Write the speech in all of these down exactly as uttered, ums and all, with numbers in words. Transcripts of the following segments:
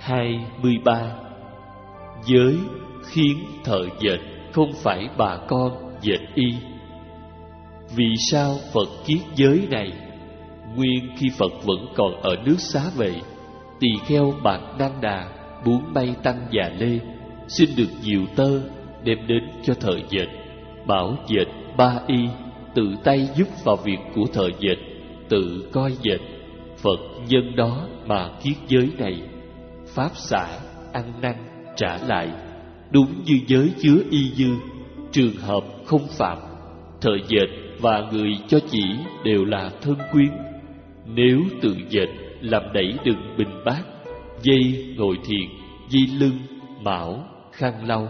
hai mươi ba. Giới khiến thợ dệt không phải bà con dệt y. Vì sao Phật kiết giới này? Nguyên khi Phật vẫn còn ở nước Xá Vệ, tỳ kheo Bạt Nan Đà muốn may tăng già lê, xin được nhiều tơ đem đến cho thợ dệt, bảo dệt ba y, tự tay giúp vào việc của thợ dệt, tự coi dệt. Phật nhân đó mà kiết giới này. Pháp xả, ăn năn, trả lại, đúng như giới chứa y dư, trường hợp không phạm. Thợ dệt và người cho chỉ đều là thân quyến. Nếu tự dệt làm đẩy đựng bình bát, dây ngồi thiền, dây lưng, mão, khăn lau.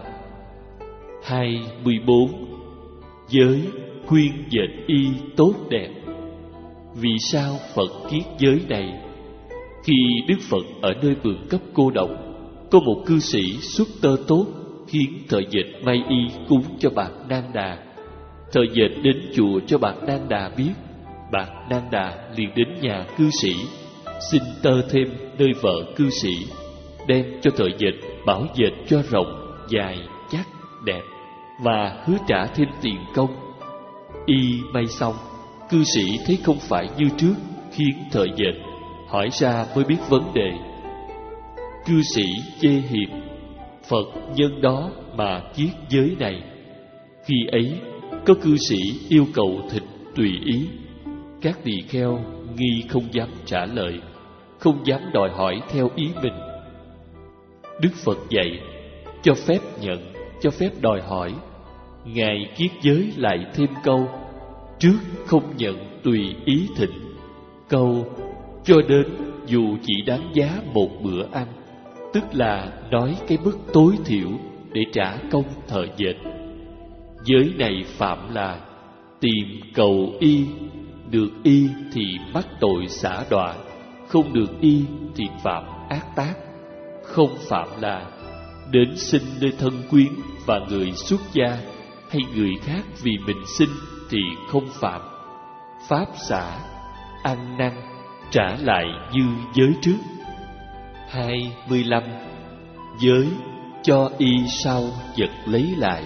Hai mươi bốn. Giới khuyên dệt y tốt đẹp. Vì sao Phật kiết giới này? Khi Đức Phật ở nơi vườn cấp Cô Độc, có một cư sĩ xuất tơ tốt, khiến thợ dệt may y cúng cho Bạt Nan Đà. Thợ dệt đến chùa cho Bạt Nan Đà biết. Bạt Nan Đà liền đến nhà cư sĩ, xin tơ thêm nơi vợ cư sĩ, đem cho thợ dệt bảo dệt cho rộng, dài, chắc, đẹp, và hứa trả thêm tiền công. Y may xong, cư sĩ thấy không phải như trước, khiến thợ dệt hỏi ra mới biết vấn đề. Cư sĩ chê hiệp, Phật nhân đó mà kiết giới này. Khi ấy có cư sĩ yêu cầu thịt tùy ý. Các tỳ kheo nghi không dám trả lời, không dám đòi hỏi theo ý mình. Đức Phật dạy cho phép nhận, cho phép đòi hỏi. Ngài kiết giới lại thêm câu: trước không nhận tùy ý thịnh. Câu cho đến dù chỉ đáng giá một bữa ăn, tức là nói cái mức tối thiểu để trả công thợ dệt. Giới này phạm là tìm cầu y, được y thì mắc tội xả đọa, không được y thì phạm ác tác. Không phạm là đến sinh nơi thân quyến và người xuất gia, hay người khác vì mình sinh thì không phạm. Pháp xả, ăn năn, trả lại như giới trước. Hai mươi lăm. Giới cho y sau vật lấy lại.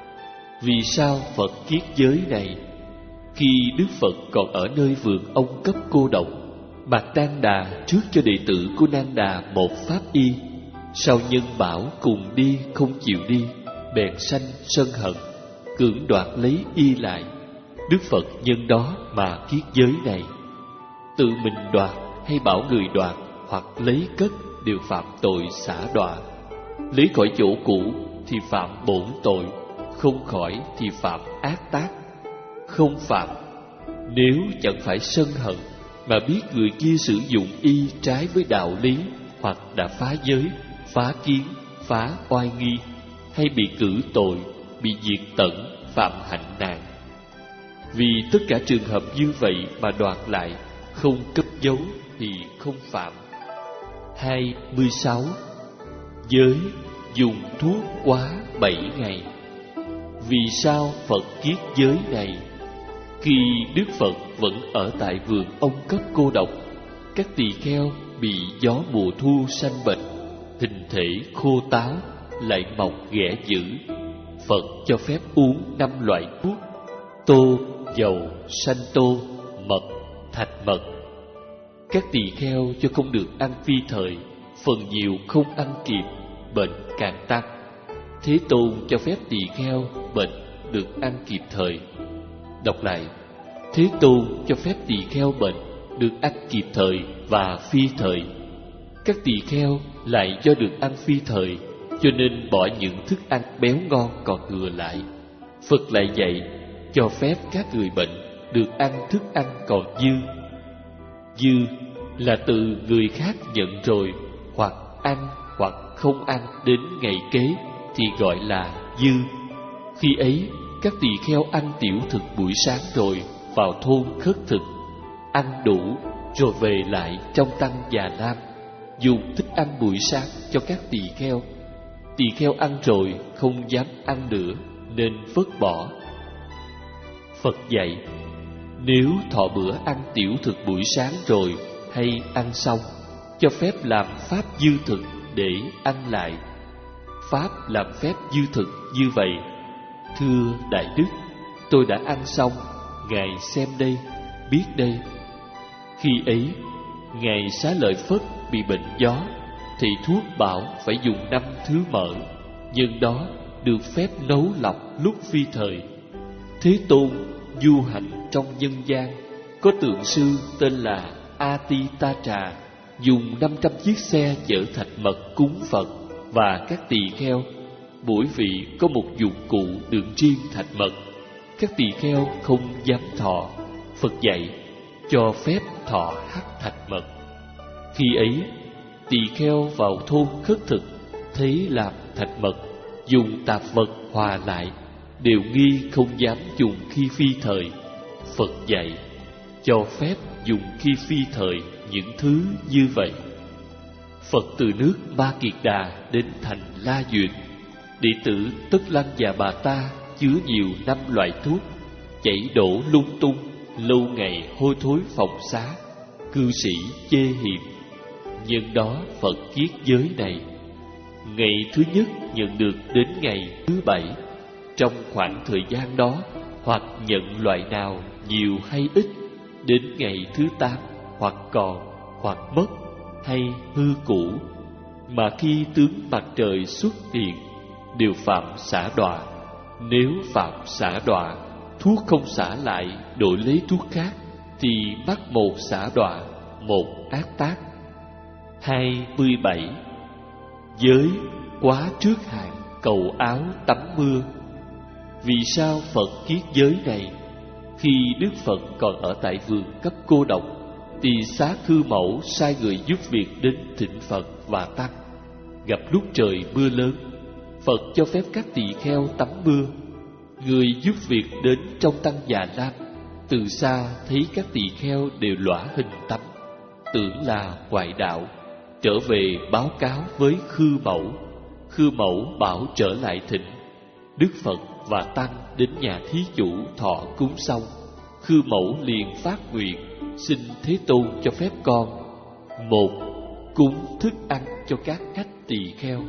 Vì sao Phật kiết giới này? Khi Đức Phật còn ở nơi vườn ông cấp Cô Độc, Bạt Nan Đà trước cho đệ tử của Nan Đà một pháp y. Sau nhân bảo cùng đi không chịu đi, bèn sanh sân hận, cưỡng đoạt lấy y lại. Đức Phật nhân đó mà kiết giới này. Tự mình đoạt hay bảo người đoạt hoặc lấy cất đều phạm tội xả đọa. Lấy khỏi chỗ cũ thì phạm bổn tội, không khỏi thì phạm ác tác. Không phạm nếu chẳng phải sân hận, mà biết người kia sử dụng y trái với đạo lý, hoặc đã phá giới, phá kiến, phá oai nghi, hay bị cử tội, bị diệt tận, phạm hạnh nạn. Vì tất cả trường hợp như vậy mà đoạt lại, không cất giấu thì không phạm. Hai mươi sáu. Giới dùng thuốc quá bảy ngày. Vì sao Phật kiết giới này? Khi Đức Phật vẫn ở tại vườn ông cấp Cô Độc, các tỳ kheo bị gió mùa thu sanh bệnh, hình thể khô táo, lại mọc ghẻ dữ. Phật cho phép uống năm loại thuốc: tô, dầu, sanh tô, mật, thạch mật. Các tỳ kheo cho không được ăn phi thời, phần nhiều không ăn kịp, bệnh càng tăng. Thế Tôn cho phép tỳ kheo bệnh được ăn kịp thời. Đọc lại: Thế Tôn cho phép tỳ kheo bệnh được ăn kịp thời và phi thời. Các tỳ kheo lại do được ăn phi thời, cho nên bỏ những thức ăn béo ngon còn thừa lại. Phật lại dạy cho phép các người bệnh được ăn thức ăn còn dư. Dư là từ người khác nhận rồi, hoặc ăn hoặc không ăn đến ngày kế thì gọi là dư. Khi ấy các tỳ kheo ăn tiểu thực buổi sáng rồi vào thôn khất thực, ăn đủ rồi về lại trong tăng Già Lam, dùng thức ăn buổi sáng cho các tỳ kheo. Tỳ kheo ăn rồi không dám ăn nữa nên vứt bỏ. Phật dạy nếu thọ bữa ăn tiểu thực buổi sáng rồi hay ăn xong, cho phép làm pháp dư thực để ăn lại. Pháp làm phép dư thực như vậy. Thưa Đại Đức, tôi đã ăn xong, Ngài xem đây, biết đây. Khi ấy, Ngài Xá Lợi Phất bị bệnh gió, thì thuốc bảo phải dùng năm thứ mỡ, nhưng đó được phép nấu lọc lúc phi thời. Thế Tôn du hành trong nhân gian, có tượng sư tên là Atitatra, dùng năm trăm chiếc xe chở thạch mật cúng Phật và các tỳ kheo. Mỗi vị có một dụng cụ đựng riêng thạch mật. Các tỳ kheo không dám thọ. Phật dạy cho phép thọ hắc thạch mật. Khi ấy, tỳ kheo vào thôn khất thực, thấy làm thạch mật dùng tạp vật hòa lại, đều nghi không dám dùng khi phi thời. Phật dạy cho phép dùng khi phi thời những thứ như vậy. Phật từ nước Ma Kiệt Đà đến thành La Duyệt, đệ tử Tất Lăng và bà ta chứa nhiều năm loại thuốc, chảy đổ lung tung, lâu ngày hôi thối phòng xá, cư sĩ chê hiệp. Nhân đó Phật kiết giới này. Ngày thứ nhất nhận được đến ngày thứ bảy. Trong khoảng thời gian đó, hoặc nhận loại nào nhiều hay ít, đến ngày thứ tám, hoặc còn, hoặc mất, hay hư cũ, mà khi tướng mặt trời xuất hiện, đều phạm xả đọa. Nếu phạm xả đọa, thuốc không xả lại đổi lấy thuốc khác, thì mắc một xả đọa, một ác tác. Hai mươi bảy. Giới quá trước hạn cầu áo tắm mưa. Vì sao Phật kiết giới này? Khi Đức Phật còn ở tại vườn cấp cô độc, thì Xá Khư Mẫu sai người giúp việc đến thỉnh Phật và Tăng. Gặp lúc trời mưa lớn, Phật cho phép các tỳ kheo tắm mưa. Người giúp việc đến trong Tăng Già Lam, từ xa thấy các tỳ kheo đều lõa hình tắm, tưởng là ngoại đạo, trở về báo cáo với Khư Mẫu. Khư Mẫu bảo trở lại thỉnh. Đức Phật và Tăng đến nhà thí chủ thọ cúng xong, Khư Mẫu liền phát nguyện xin Thế Tôn cho phép con: một, cúng thức ăn cho các khách tỳ kheo;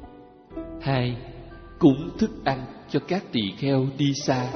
hai, cúng thức ăn cho các tỳ kheo đi xa;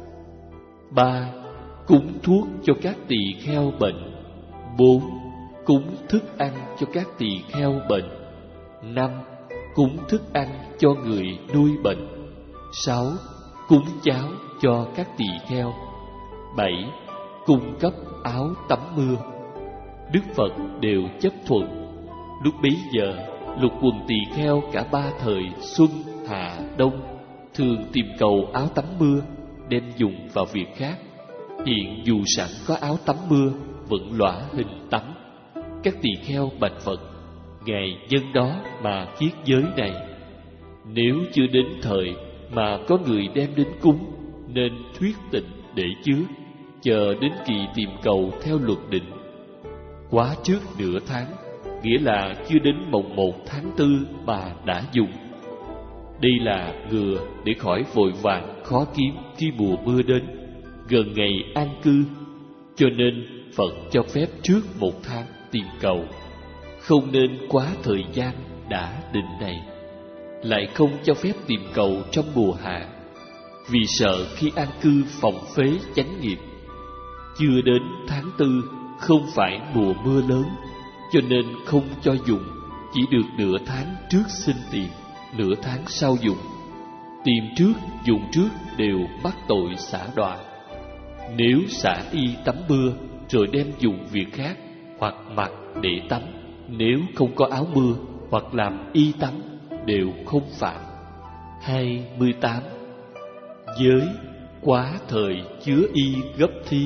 ba, cúng thuốc cho các tỳ kheo bệnh; bốn, cúng thức ăn cho các tỳ kheo bệnh; năm, cúng thức ăn cho người nuôi bệnh; sáu, cúng cháo cho các tỳ kheo; bảy, cung cấp áo tắm mưa. Đức Phật đều chấp thuận. Lúc bấy giờ, lục quần tỳ kheo cả ba thời xuân, hạ, đông thường tìm cầu áo tắm mưa, đem dùng vào việc khác. Hiện dù sẵn có áo tắm mưa, vẫn lõa hình tắm. Các tỳ kheo bạch Phật: Ngài nhân đó mà kiết giới này. Nếu chưa đến thời mà có người đem đến cúng, nên thuyết tịnh để chứa, chờ đến kỳ tìm cầu theo luật định. Quá trước nửa tháng, nghĩa là chưa đến mồng một tháng tư mà đã dùng. Đây là ngừa để khỏi vội vàng khó kiếm khi mùa mưa đến, gần ngày an cư. Cho nên Phật cho phép trước một tháng tìm cầu, không nên quá thời gian đã định này. Lại không cho phép tìm cầu trong mùa hạ, vì sợ khi an cư phòng phế chánh nghiệp. Chưa đến tháng tư, không phải mùa mưa lớn, cho nên không cho dùng. Chỉ được nửa tháng trước xin tìm, nửa tháng sau dùng. Tìm trước, dùng trước đều mắc tội xả đọa. Nếu xả y tắm mưa rồi đem dùng việc khác, hoặc mặc để tắm, nếu không có áo mưa, hoặc làm y tắm, đều không phạm. Hai mươi tám. Giới quá thời chứa y gấp thí.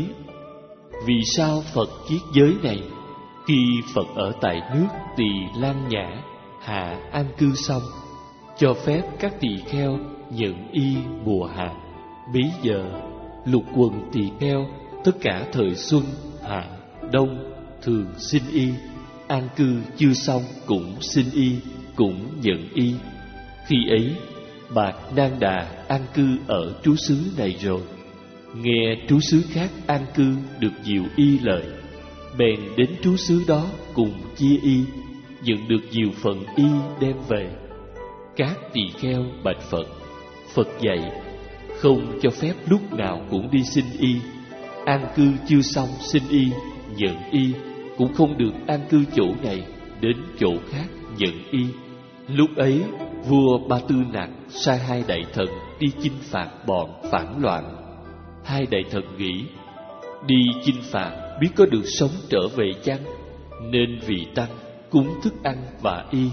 Vì sao Phật kiết giới này? Khi Phật ở tại nước Tỳ Lan Nhã hạ an cư xong, cho phép các tỳ kheo nhận y mùa hạ. Bấy giờ lục quần tỳ kheo tất cả thời xuân, hạ, đông thường xin y. An cư chưa xong cũng xin y, cũng nhận y. Khi ấy Bạc Nang Đà an cư ở trú xứ này rồi, nghe trú xứ khác an cư được nhiều y lợi, bèn đến trú xứ đó cùng chia y. nhận được nhiều phần y đem về. Các tỳ kheo bạch Phật: Phật dạy không cho phép lúc nào cũng đi xin y. An cư chưa xong xin y, nhận y, cũng không được an cư chỗ này đến chỗ khác nhận y. Lúc ấy vua Ba Tư Nặc sai hai đại thần đi chinh phạt bọn phản loạn. Hai đại thần nghĩ đi chinh phạt biết có được sống trở về chăng, nên vì tăng cúng thức ăn và y.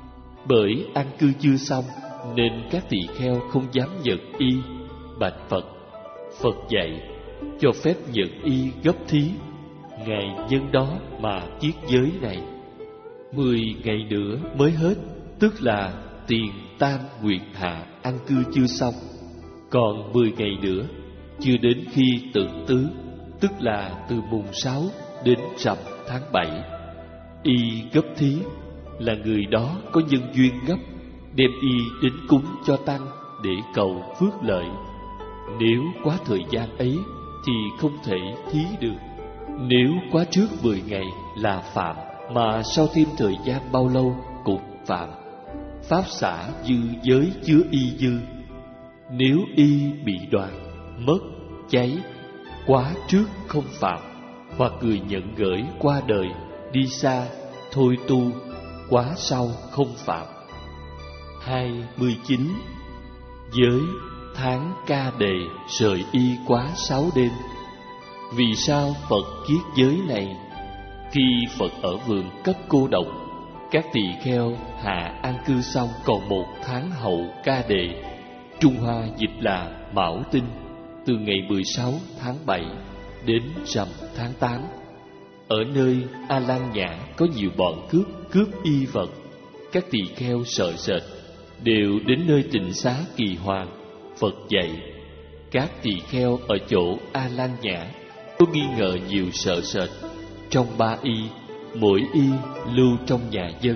Bởi an cư chưa xong nên các tỳ kheo không dám nhận y. Bạch Phật: Phật dạy cho phép nhận y gấp thí, ngày nhân đó mà kiết giới này. Mười ngày nữa mới hết, tức là tiền tam nguyệt hạ an cư chưa xong. Còn mười ngày nữa, chưa đến khi tự tứ, tức là từ mùng sáu đến rằm tháng bảy. Y gấp thí là người đó có nhân duyên gấp, đem y đến cúng cho tăng để cầu phước lợi. Nếu quá thời gian ấy thì không thể thí được. Nếu quá trước mười ngày là phạm, mà sau thêm thời gian bao lâu cũng phạm. Pháp xả dư giới chứa y dư. Nếu y bị đoạn, mất, cháy, quá trước không phạm, hoặc người nhận gửi qua đời, đi xa, thôi tu, quá sau không phạm. Hai mươi chín. Giới tháng ca đề rời y quá sáu đêm. Vì sao Phật kiết giới này? Khi Phật ở vườn cấp cô độc, các tỳ kheo hạ an cư xong còn một tháng hậu ca đề, Trung Hoa dịch là Mão Tinh, từ ngày mười sáu tháng bảy đến rằm tháng tám. Ở nơi A Lan Nhã có nhiều bọn cướp cướp y vật. Các tỳ kheo sợ sệt, đều đến nơi tịnh xá Kỳ Hoàng. Phật dạy các tỳ kheo ở chỗ A Lan Nhã có nghi ngờ nhiều sợ sệt. Trong ba y, mỗi y lưu trong nhà dân.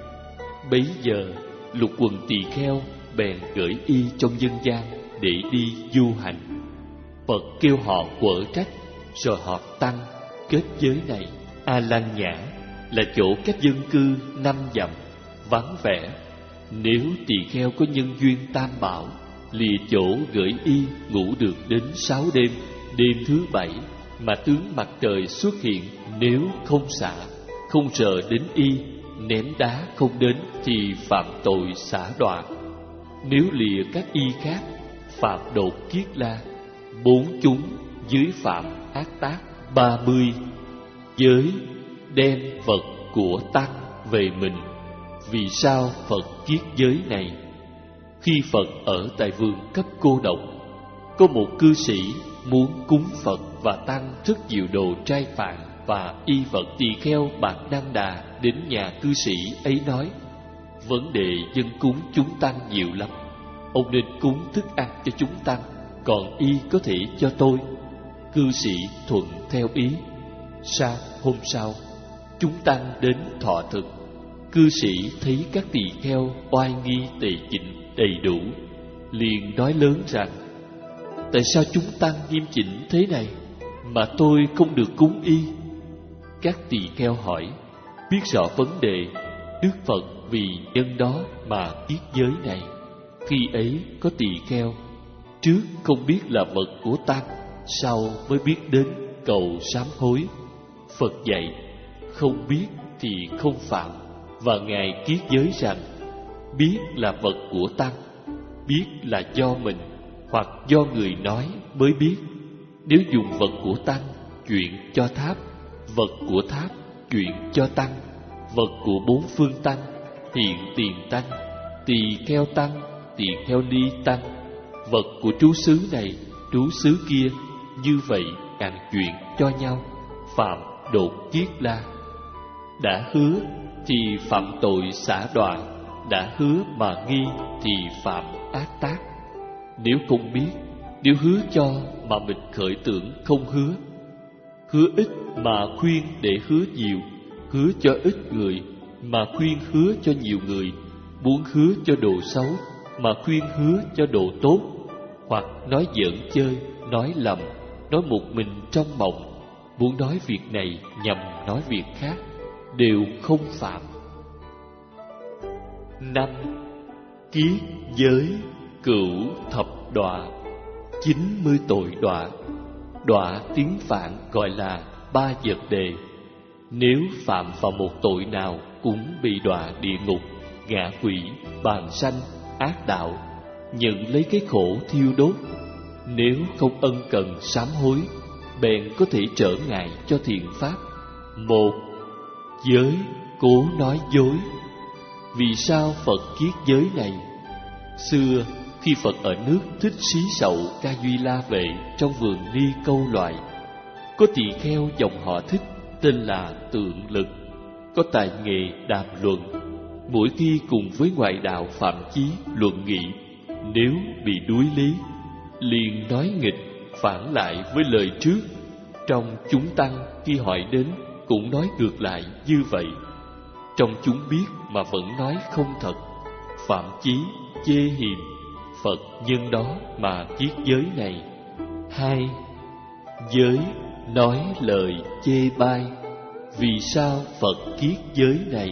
Bấy giờ lục quần tỳ kheo bèn gửi y trong dân gian để đi du hành. Phật kêu họ quở trách, rồi họ tăng kết giới này. A Lan Nhã là chỗ các dân cư năm dặm, vắng vẻ. Nếu tỳ kheo có nhân duyên tam bảo, lìa chỗ gửi y ngủ được đến sáu đêm. Đêm thứ bảy mà tướng mặt trời xuất hiện, nếu không xả, không rờ đến y, ném đá không đến thì phạm tội xả đoạn. Nếu lìa các y khác, phạm đột kiết la. Bốn chúng dưới phạm ác tác. Ba mươi. Giới đem vật của tăng về mình. Vì sao Phật kiết giới này? Khi Phật ở tại vườn cấp cô độc, có một cư sĩ muốn cúng Phật và tăng rất nhiều đồ trai phạn và y vật. Tỳ kheo Bạc Đăng Đà đến nhà cư sĩ ấy nói: vấn đề dân cúng chúng tăng nhiều lắm, ông nên cúng thức ăn cho chúng tăng, còn y có thể cho tôi. Cư sĩ thuận theo ý. Sáng hôm sau, chúng tăng đến thọ thực. Cư sĩ thấy các tỳ kheo oai nghi tề chỉnh đầy đủ, liền nói lớn rằng: tại sao chúng tăng nghiêm chỉnh thế này mà tôi không được cúng y? Các tỳ kheo hỏi. Biết rõ vấn đề, Đức Phật vì nhân đó mà kiết giới này. Khi ấy có tỳ kheo trước không biết là vật của tăng, sau mới biết đến cầu sám hối. Phật dạy không biết thì không phạm, và Ngài kiết giới rằng biết là vật của tăng, biết là do mình hoặc do người nói mới biết. Nếu dùng vật của tăng chuyện cho tháp, vật của tháp chuyện cho tăng, vật của bốn phương tăng, hiện tiền tăng, tỳ kheo tăng, tỳ kheo ni tăng, vật của trú xứ này, trú xứ kia, như vậy càng chuyện cho nhau, phạm đột kiết la. Đã hứa thì phạm tội xả đoạn, đã hứa mà nghi thì phạm ác tác. Nếu không biết, nếu hứa cho mà mình khởi tưởng không hứa, hứa ít mà khuyên để hứa nhiều, hứa cho ít người mà khuyên hứa cho nhiều người, muốn hứa cho đồ xấu mà khuyên hứa cho đồ tốt, hoặc nói giỡn chơi, nói lầm, nói một mình trong mộng, muốn nói việc này nhằm nói việc khác, đều không phạm. Năm. Kiết giới cửu thập đọa, chín mươi tội đọa. Đọa tiếng Phạn gọi là ba vật đề. Nếu phạm vào một tội nào cũng bị đọa địa ngục, ngạ quỷ, bàng sanh, ác đạo, nhận lấy cái khổ thiêu đốt. Nếu không ân cần sám hối, bèn có thể trở ngại cho thiện pháp. Một. Giới cố nói dối. Vì sao Phật kiết giới này? Xưa khi Phật ở nước Thích Xí Sậu Ca Duy La Vệ trong vườn Ni Câu Loại, có tỳ kheo dòng họ Thích tên là Tượng Lực, có tài nghề đàm luận. Mỗi khi cùng với ngoại đạo Phạm Chí luận nghị, nếu bị đuối lý, liền nói nghịch phản lại với lời trước. Trong chúng tăng khi hỏi đến cũng nói ngược lại như vậy. Trong chúng biết mà vẫn nói không thật. Phạm Chí chê hiềm, Phật nhân đó mà kiết giới này. Hai. Giới nói lời chê bai. Vì sao Phật kiết giới này?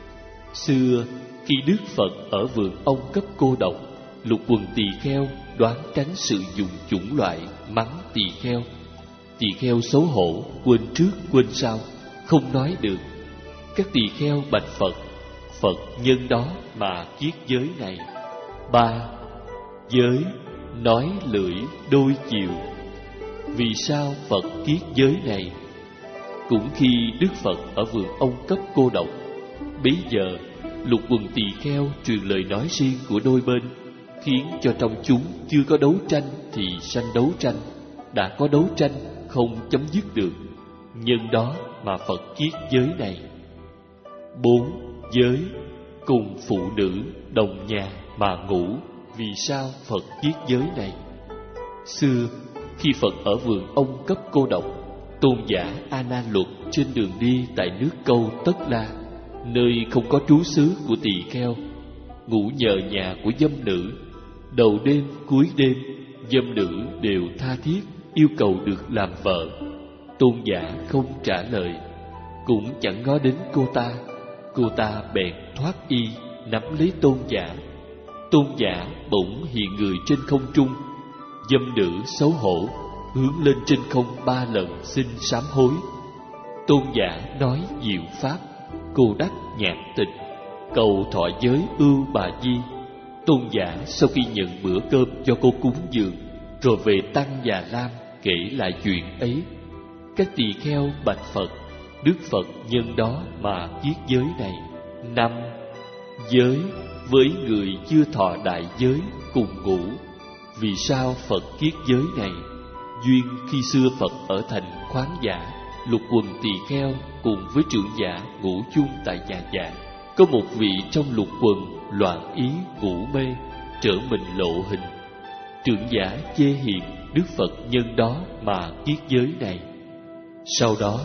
Xưa khi Đức Phật ở vườn ông cấp cô độc, lục quần tỳ kheo đoán tránh sự dùng chủng loại, mắng tỳ kheo. Tỳ kheo xấu hổ, quên trước quên sau, không nói được. Các tỳ kheo bạch Phật, Phật nhân đó mà kiết giới này. Ba. Giới nói lưỡi đôi chiều. Vì sao Phật kiết giới này? Cũng khi Đức Phật ở vườn ông cấp cô độc, bấy giờ lục quần tỳ kheo truyền lời nói riêng của đôi bên, khiến cho trong chúng chưa có đấu tranh thì sanh đấu tranh, đã có đấu tranh không chấm dứt được. Nhân đó mà Phật kiết giới này. Bốn. Giới cùng phụ nữ đồng nhà mà ngủ. Vì sao Phật kiết giới này? Xưa khi Phật ở vườn ông cấp cô độc, tôn giả A Na Luật trên đường đi tại nước Câu Tất La, nơi không có trú xứ của tỳ kheo, ngủ nhờ nhà của dâm nữ. Đầu đêm cuối đêm, dâm nữ đều tha thiết yêu cầu được làm vợ. Tôn giả không trả lời, cũng chẳng ngó đến cô ta. Cô ta bèn thoát y nắm lấy tôn giả. Tôn giả bỗng hiện người trên không trung. Dâm nữ xấu hổ hướng lên trên không ba lần xin sám hối. Tôn giả nói diệu pháp, cô đắc nhạc tịch, cầu thọ giới ưu bà di. Tôn giả sau khi nhận bữa cơm do cô cúng dường, rồi về Tăng Già Lam kể lại chuyện ấy. Các tỳ kheo bạch Phật, Đức Phật nhân đó mà kiết giới này. Năm. Giới với người chưa thọ đại giới cùng ngủ. Vì sao Phật kiết giới này? Duyên khi xưa Phật ở thành Khoáng Giả, lục quần tỳ kheo cùng với trưởng giả ngủ chung tại nhà dạ. Có một vị trong lục quần loạn ý ngủ mê, trở mình lộ hình. Trưởng giả chê hiền Đức Phật nhân đó mà kiết giới này. Sau đó,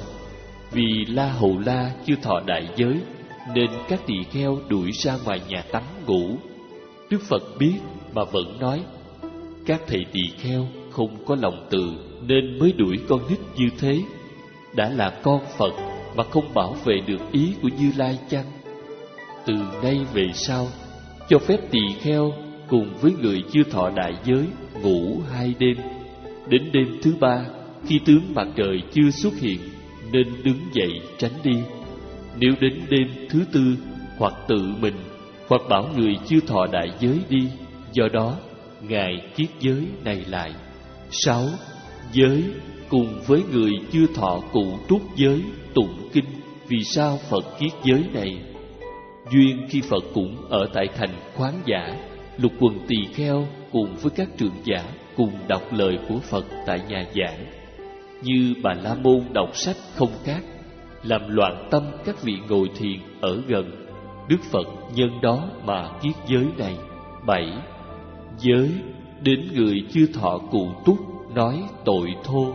vì La Hầu La chưa thọ đại giới, nên các tỳ kheo đuổi ra ngoài nhà tắm ngủ. Đức Phật biết mà vẫn nói: các thầy tỳ kheo không có lòng từ nên mới đuổi con nít như thế. Đã là con Phật mà không bảo vệ được ý của Như Lai chăng? Từ nay về sau, cho phép tỳ kheo cùng với người chưa thọ đại giới ngủ hai đêm. Đến đêm thứ ba, khi tướng mặt trời chưa xuất hiện, nên đứng dậy tránh đi. Nếu đến đêm thứ tư, hoặc tự mình, hoặc bảo người chưa thọ đại giới đi. Do đó, Ngài kiết giới này lại. Sáu. Giới cùng với người chưa thọ cụ trúc giới tụng kinh. Vì sao Phật kiết giới này? Duyên khi Phật cũng ở tại thành Khoáng Giả, lục quần tỳ kheo cùng với các trưởng giả cùng đọc lời của Phật tại nhà giảng. Như Bà La Môn đọc sách không khác, làm loạn tâm các vị ngồi thiền ở gần. Đức Phật nhân đó mà kiết giới này. Bảy. Giới đến người chưa thọ cụ túc nói tội thô.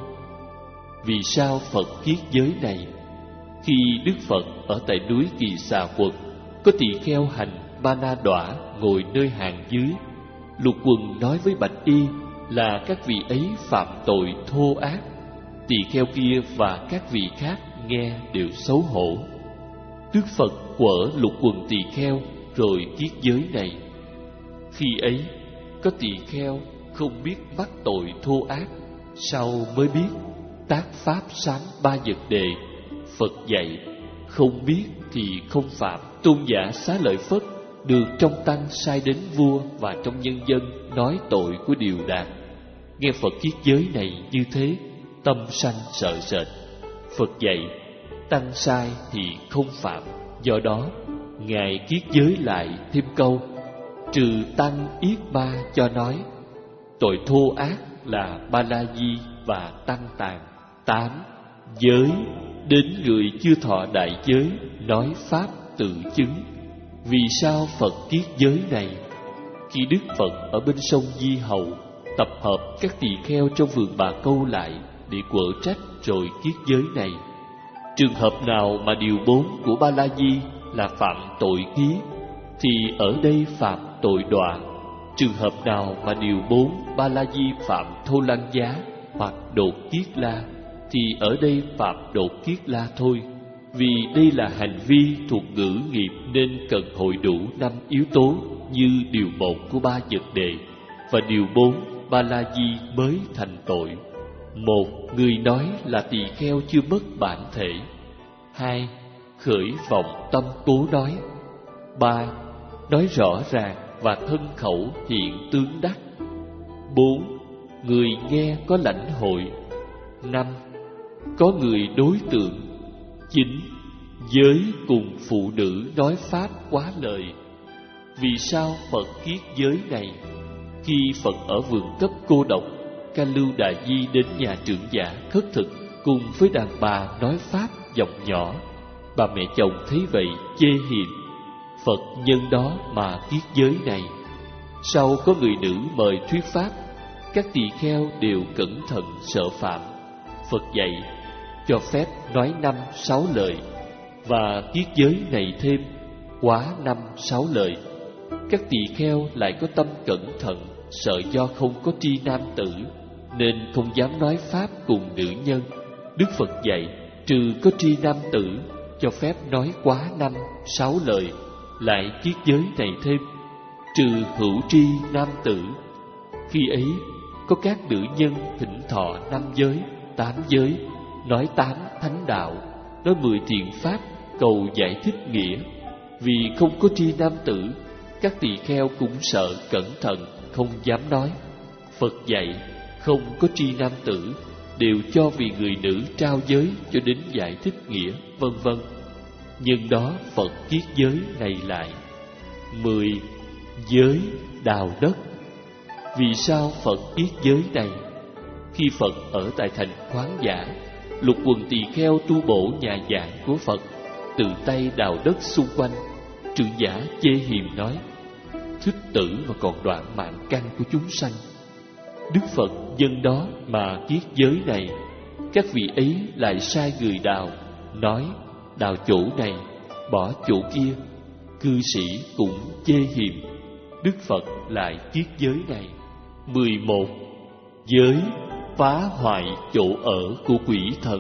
Vì sao Phật kiết giới này? Khi Đức Phật ở tại núi Kỳ Xà Quật, có tỳ kheo hành Ba Na Đọa ngồi nơi hàng dưới. Lục quần nói với bạch y là các vị ấy phạm tội thô ác. Tỳ kheo kia và các vị khác nghe đều xấu hổ. Đức Phật quở lục quần tỳ kheo rồi kiết giới này. Khi ấy có tỳ kheo không biết mắc tội thô ác, sau mới biết tác pháp sám ba vật đề. Phật dạy không biết thì không phạm. Tôn giả Xá Lợi Phất được trong tăng sai đến vua và trong nhân dân nói tội của Điều Đạt. Nghe Phật kiết giới này như thế, tâm sanh sợ sệt. Phật dạy tăng sai thì không phạm. Do đó Ngài kiết giới lại thêm câu trừ tăng yết ba cho nói tội thô ác là ba la di và tăng tàn. Tám. Giới đến người chưa thọ đại giới nói pháp tự chứng. Vì sao Phật kiết giới này? Khi Đức Phật ở bên sông Di Hầu tập hợp các tỳ kheo trong vườn Bà Câu lại để quở trách rồi kiết giới này. Trường hợp nào mà điều bốn của Ba La Di là phạm tội khí thì ở đây phạm tội đọa. Trường hợp nào mà điều bốn Ba La Di phạm thô lăng giá hoặc đột kiết la thì ở đây phạm đột kiết la thôi. Vì đây là hành vi thuộc ngữ nghiệp nên cần hội đủ năm yếu tố như điều một của ba vật đề và điều bốn Ba La Di mới thành tội. Một, người nói là tỳ kheo chưa mất bản thể. Hai, khởi vọng tâm cố nói. Ba, nói rõ ràng và thân khẩu hiện tướng đắc. Bốn, người nghe có lãnh hội. Năm, có người đối tượng. Chín, giới cùng phụ nữ nói pháp quá lời. Vì sao Phật kiết giới này? Khi Phật ở vườn cấp cô độc, Ca Lưu Đà Di đến nhà trưởng giả khất thực cùng với đàn bà nói pháp giọng nhỏ. Bà mẹ chồng thấy vậy chê hiền. Phật nhân đó mà kiết giới này. Sau có người nữ mời thuyết pháp, các tỳ kheo đều cẩn thận sợ phạm. Phật dạy cho phép nói năm sáu lời và kiết giới này thêm quá năm sáu lời. Các tỳ kheo lại có tâm cẩn thận, sợ do không có tri nam tử nên không dám nói pháp cùng nữ nhân. Đức Phật dạy trừ có tri nam tử cho phép nói quá năm sáu lời, lại kiết giới này thêm trừ hữu tri nam tử. Khi ấy có các nữ nhân thỉnh thọ năm giới, tám giới, nói tám thánh đạo, nói mười thiện pháp, cầu giải thích nghĩa. Vì không có tri nam tử, các tỳ kheo cũng sợ cẩn thận, không dám nói. Phật dạy không có tri nam tử đều cho vì người nữ trao giới cho đến giải thích nghĩa, vân vân. Nhưng đó Phật kiết giới này lại. Mười. Giới đào đất. Vì sao Phật kiết giới này? Khi Phật ở tại thành Khoáng Giả, lục quần tỳ kheo tu bổ nhà giảng của Phật, tự tay đào đất xung quanh. Trưởng giả chê hiềm nói: thích tử mà còn đoạn mạng căn của chúng sanh. Đức Phật dân đó mà kiết giới này. Các vị ấy lại sai người đào, nói đào chỗ này, bỏ chỗ kia. Cư sĩ cũng chê hiềm. Đức Phật lại kiết giới này. Mười một. Giới phá hoại chỗ ở của quỷ thần.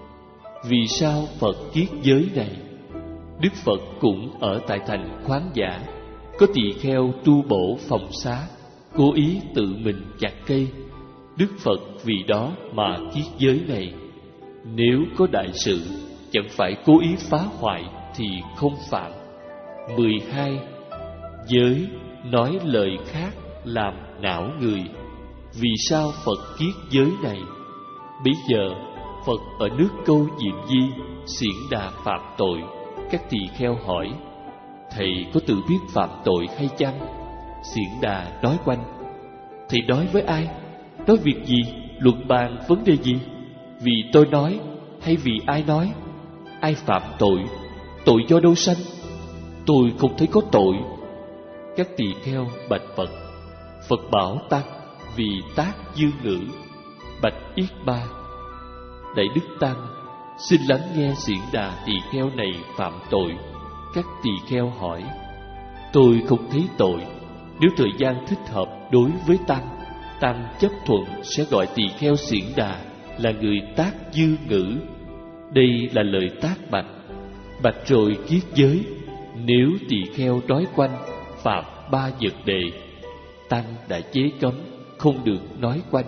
Vì sao Phật kiết giới này? Đức Phật cũng ở tại thành Khoáng Giả. Có tỳ kheo tu bổ phòng xá, cố ý tự mình chặt cây. Đức Phật vì đó mà kiết giới này. Nếu có đại sự, chẳng phải cố ý phá hoại thì không phạm. Mười hai. Giới nói lời khác làm não người. Vì sao Phật kiết giới này? Bây giờ Phật ở nước Câu Diệm Di, Xiển Đà phạm tội. Các tỳ kheo hỏi: thầy có tự biết phạm tội hay chăng? Xiển Đà nói quanh: thầy nói với ai? Nói việc gì? Luận bàn vấn đề gì? Vì tôi nói hay vì ai nói? Ai phạm tội? Tội do đâu sanh? Tôi không thấy có tội. Các tỳ kheo bạch Phật. Phật bảo tăng vì tác dư ngữ. Bạch Yết Ba: Đại Đức Tăng, xin lắng nghe Xiển Đà tỳ kheo này phạm tội. Các tỳ kheo hỏi: tôi không thấy tội. Nếu thời gian thích hợp đối với tăng, tăng chấp thuận sẽ gọi tỳ kheo Xiển Đà là người tác dư ngữ. Đây là lời tác bạch. Bạch rồi kiết giới. Nếu tỳ kheo đói quanh phạm ba vật đề, tăng đã chế cấm không được nói quanh.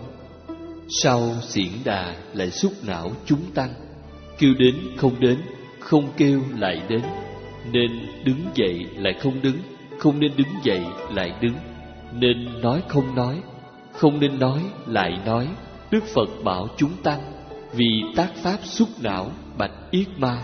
Sau xiển đà lại xúc não chúng tăng, kêu đến không đến, không kêu lại đến, nên đứng dậy lại không đứng, không nên đứng dậy lại đứng, nên nói không nói, không nên nói lại nói. Đức Phật bảo chúng tăng vì tác pháp xúc não bạch yết ma: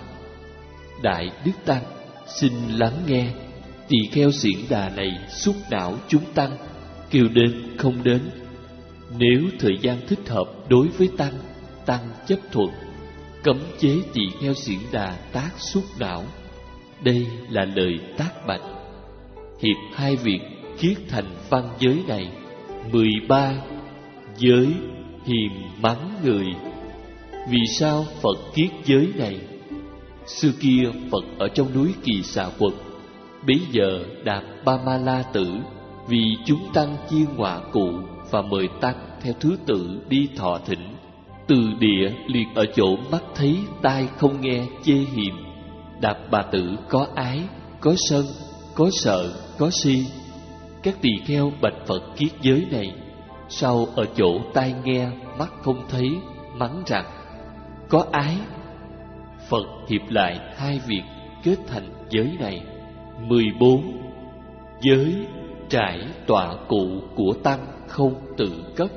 Đại Đức Tăng, xin lắng nghe. Tỳ kheo xiển đà này xúc não chúng tăng, kêu đến không đến. Nếu thời gian thích hợp đối với tăng, tăng chấp thuận, cấm chế tỳ kheo xiển đà tác xúc não. Đây là lời tác bạch. Hiệp hai việc kiết thành văn giới này. Mười ba giới hiềm mắng người. Vì sao Phật kiết giới này? Xưa kia Phật ở trong núi Kỳ Xà Quật, bấy giờ Đạt Ba Ma La Tử vì chúng tăng chia ngọa cụ và mời tăng theo thứ tự đi thọ thỉnh. Từ địa liền ở chỗ mắt thấy tai không nghe chê hiềm. Đạt Bà Tử có ái, có sân, có sợ, có si. Các tỳ kheo bạch Phật kiết giới này. Sau ở chỗ tai nghe, mắt không thấy, mắng rằng: Có ái. Phật hiệp lại hai việc kết thành giới này. Mười bốn giới trải tọa cụ của tăng không tự cấp.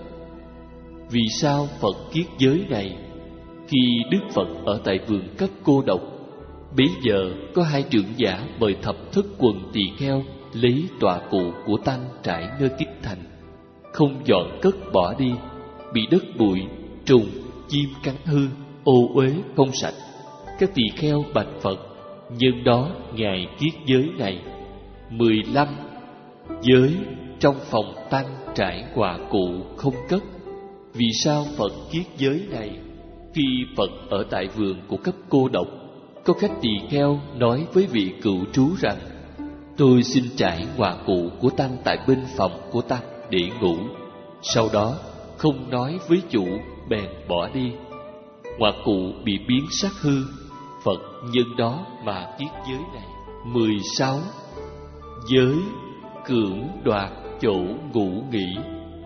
Vì sao Phật kiết giới này? Khi Đức Phật ở tại vườn Cấp Cô Độc, bấy giờ có hai trưởng giả mời thập thất quần tỳ kheo lấy tọa cụ của tăng trải nơi kiết thành, không dọn cất bỏ đi, bị đất bụi, trùng, chim cắn hư, ô uế không sạch. Các tỳ kheo bạch Phật: Nhân đó ngài kiết giới này. Mười lăm giới trong phòng tăng trải quả cụ không cất. Vì sao Phật kiết giới này? Khi Phật ở tại vườn của Cấp Cô Độc, có khách tỳ kheo nói với vị cựu trú rằng: Tôi xin trải quả cụ của tăng tại bên phòng của tăng để ngủ. Sau đó không nói với chủ, bèn bỏ đi. Quả cụ bị biến sắc hư. Phật nhân đó mà kiết giới này. Mười sáu giới cưỡng đoạt chỗ ngủ nghỉ.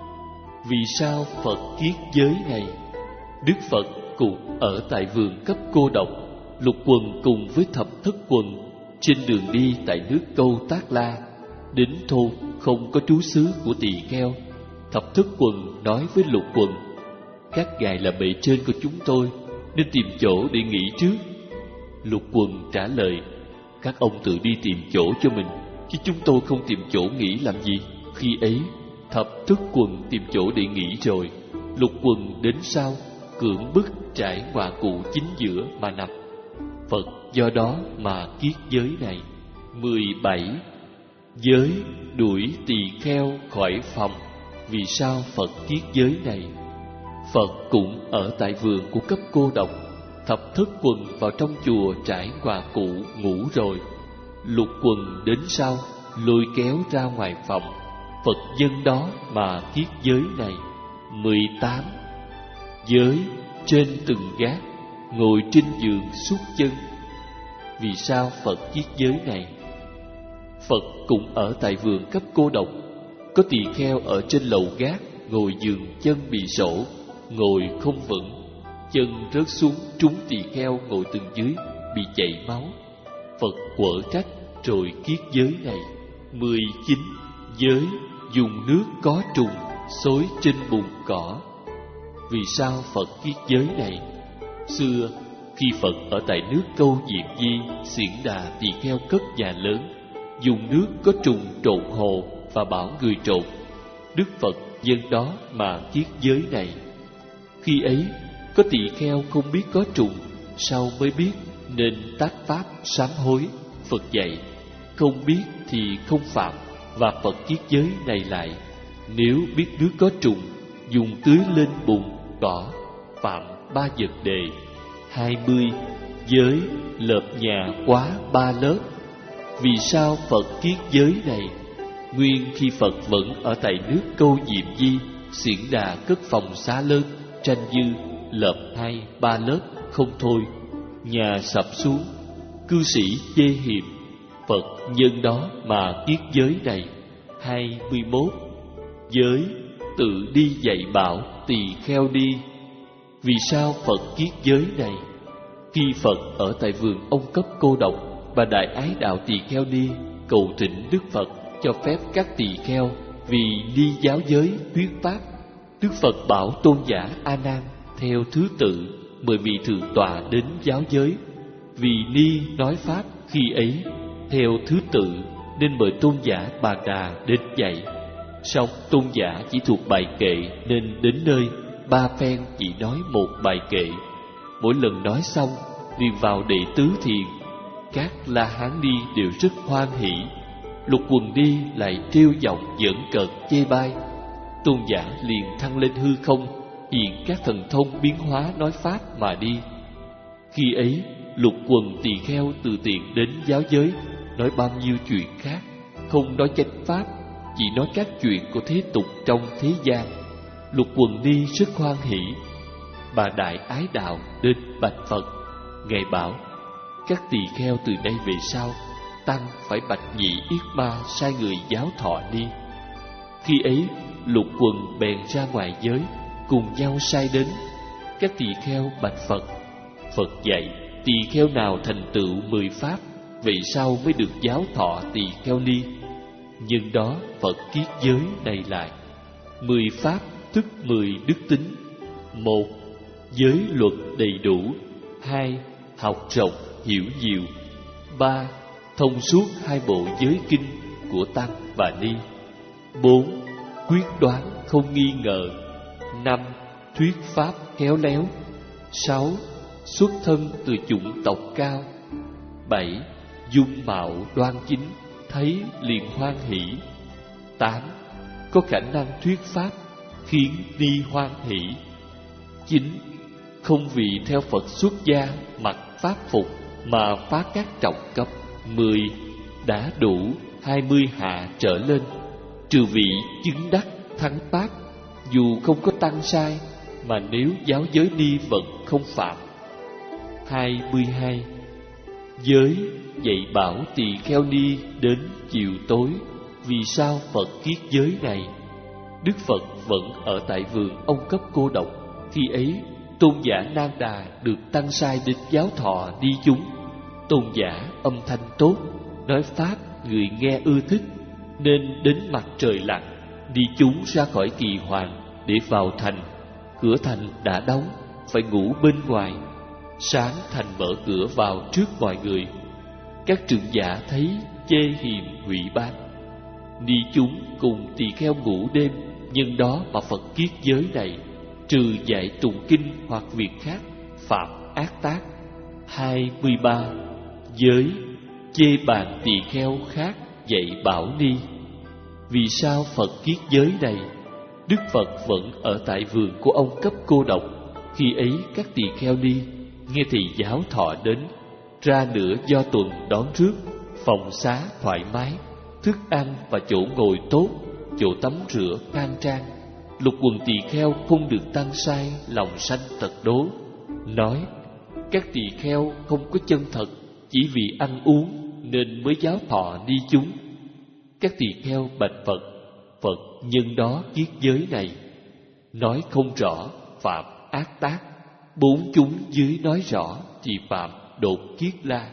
Vì sao Phật kiết giới này? Đức Phật cũng ở tại vườn Cấp Cô Độc, lục quần cùng với thập thất quần trên đường đi tại nước Câu Tác La. Đến thôn không có trú xứ của tỳ kheo, thập thất quần nói với lục quần: Các ngài là bề trên của chúng tôi, nên tìm chỗ để nghỉ trước. Lục quần trả lời: Các ông tự đi tìm chỗ cho mình, chứ chúng tôi không tìm chỗ nghỉ làm gì. Khi ấy thập thất quần tìm chỗ để nghỉ rồi, lục quần đến sau cưỡng bức trải quả cụ chính giữa mà nằm. Phật do đó mà kiết giới này. Mười bảy giới đuổi tỳ kheo khỏi phòng. Vì sao Phật kiết giới này? Phật cũng ở tại vườn của Cấp Cô Độc, thập thất quần vào trong chùa trải quả cụ ngủ rồi. Lục quần đến sau lôi kéo ra ngoài phòng. Phật dân đó mà kiết giới này. Mười tám giới trên từng gác, ngồi trên giường suốt chân. Vì sao Phật kiết giới này? Phật cũng ở tại vườn Cấp Cô Độc, có tỳ kheo ở trên lầu gác ngồi giường chân bị sổ, ngồi không vững, chân rớt xuống trúng tỳ kheo ngồi từng dưới, bị chảy máu. Phật quở trách rồi kiết giới này. Mười chín giới dùng nước có trùng xối trên bùn cỏ. Vì sao Phật kiết giới này? Xưa khi Phật ở tại nước Câu Diệm Di, Xiển Đà tỳ kheo cất nhà lớn, dùng nước có trùng trộn hồ và bảo người trộn. Đức Phật dân đó mà kiết giới này. Khi ấy có tỳ kheo không biết có trùng, sau mới biết nên tác pháp sám hối. Phật dạy: Không biết thì không phạm. Và Phật kiết giới này lại: Nếu biết nước có trùng, dùng tưới lên bùn cỏ, phạm ba vật đề. Hai mươi giới lợp nhà quá ba lớp. Vì sao Phật kiết giới này? Nguyên khi Phật vẫn ở tại nước Câu Diệm Di, Xiển Đà cất phòng xá lớn, tranh dư, lợp hai ba lớp không thôi. Nhà sập xuống, cư sĩ chê hiềm. Phật nhân đó mà kiết giới này. Hai mươi mốt. Giới tự đi dạy bảo tỳ kheo đi. Vì sao Phật kiết giới này? Khi Phật ở tại vườn ông cấp cô độc, Bà Đại Ái Đạo Tỳ Kheo Ni cầu thỉnh Đức Phật cho phép các tỳ kheo vì ni giáo giới thuyết pháp. Đức Phật bảo tôn giả A Nan theo thứ tự mời vị thượng tọa đến giáo giới. Vì ni nói pháp khi ấy theo thứ tự nên mời tôn giả Bà Đà đến dạy. Song tôn giả chỉ thuộc bài kệ nên đến nơi ba phen chỉ nói một bài kệ. Mỗi lần nói xong liền vào đệ tứ thiền. Các La Hán Ni đều rất hoan hỷ. Lục Quần Ni lại trêu giọng giỡn cợt chê bai. Tôn giả liền thăng lên hư không, hiện các thần thông biến hóa nói pháp mà đi. Khi ấy Lục Quần tỳ kheo từ tiện đến giáo giới, nói bao nhiêu chuyện khác, không nói chánh pháp, chỉ nói các chuyện của thế tục trong thế gian. Lục Quần Ni rất hoan hỷ. Bà Đại Ái Đạo đến bạch Phật. Ngài bảo: các tỳ kheo từ đây về sau, tăng phải bạch nhị yết ma sai người giáo thọ đi. Khi ấy Lục Quần bèn ra ngoài giới, cùng nhau sai đến. Các tỳ kheo bạch Phật. Phật dạy tỳ kheo nào thành tựu mười pháp, vậy sau mới được giáo thọ tỳ kheo ni. Nhưng đó Phật kiết giới này lại. Mười pháp tức mười đức tính. Một, giới luật đầy đủ. Hai, học rộng hiểu nhiều. Ba, thông suốt hai bộ giới kinh của tăng và ni. Bốn, quyết đoán không nghi ngờ. Năm, thuyết pháp khéo léo. Sáu, xuất thân từ chủng tộc cao. Bảy, dung mạo đoan chính, thấy liền hoan hỷ. Tám, có khả năng thuyết pháp khiến ni hoan hỷ. Chín, không vì theo Phật xuất gia mặc pháp phục mà phá các trọng cấp. Mười, đã đủ hai mươi hạ trở lên, trừ vị chứng đắc thắng pháp, dù không có tăng sai, mà nếu giáo giới ni vẫn không phạm. Hai mươi hai. Giới dạy bảo tỳ kheo ni đến chiều tối. Vì sao Phật kiết giới này? Đức Phật vẫn ở tại vườn ông cấp cô độc. Khi ấy tôn giả Nan Đà được tăng sai đến giáo thọ đi chúng. Tôn giả âm thanh tốt, nói pháp người nghe ưa thích, nên đến mặt trời lặn đi chúng ra khỏi kỳ hoàng để vào thành. Cửa thành đã đóng, phải ngủ bên ngoài. Sáng thành mở cửa vào trước mọi người. Các trưởng giả thấy chê hiềm hủy báng. Ni chúng cùng tỳ kheo ngủ đêm, nhưng đó mà Phật kiết giới này, trừ dạy tụng kinh hoặc việc khác, phạm ác tác. Hai mươi ba. Giới chê bàn tỳ kheo khác dạy bảo ni. Vì sao Phật kiết giới này? Đức Phật vẫn ở tại vườn của ông cấp cô độc. Khi ấy các tỳ kheo ni nghe thầy giáo thọ đến, ra nửa do tuần đón rước, phòng xá thoải mái, thức ăn và chỗ ngồi tốt, chỗ tắm rửa khang trang. Lục Quần tỳ kheo không được tăng sai lòng sanh tật đố, nói các tỳ kheo không có chân thật, chỉ vì ăn uống nên mới giáo thọ đi chúng. Các tỳ kheo bạch Phật. Phật nhân đó kiết giới này, nói không rõ phạm ác tác. Bốn chúng dưới nói rõ thì phạm đột kiết la.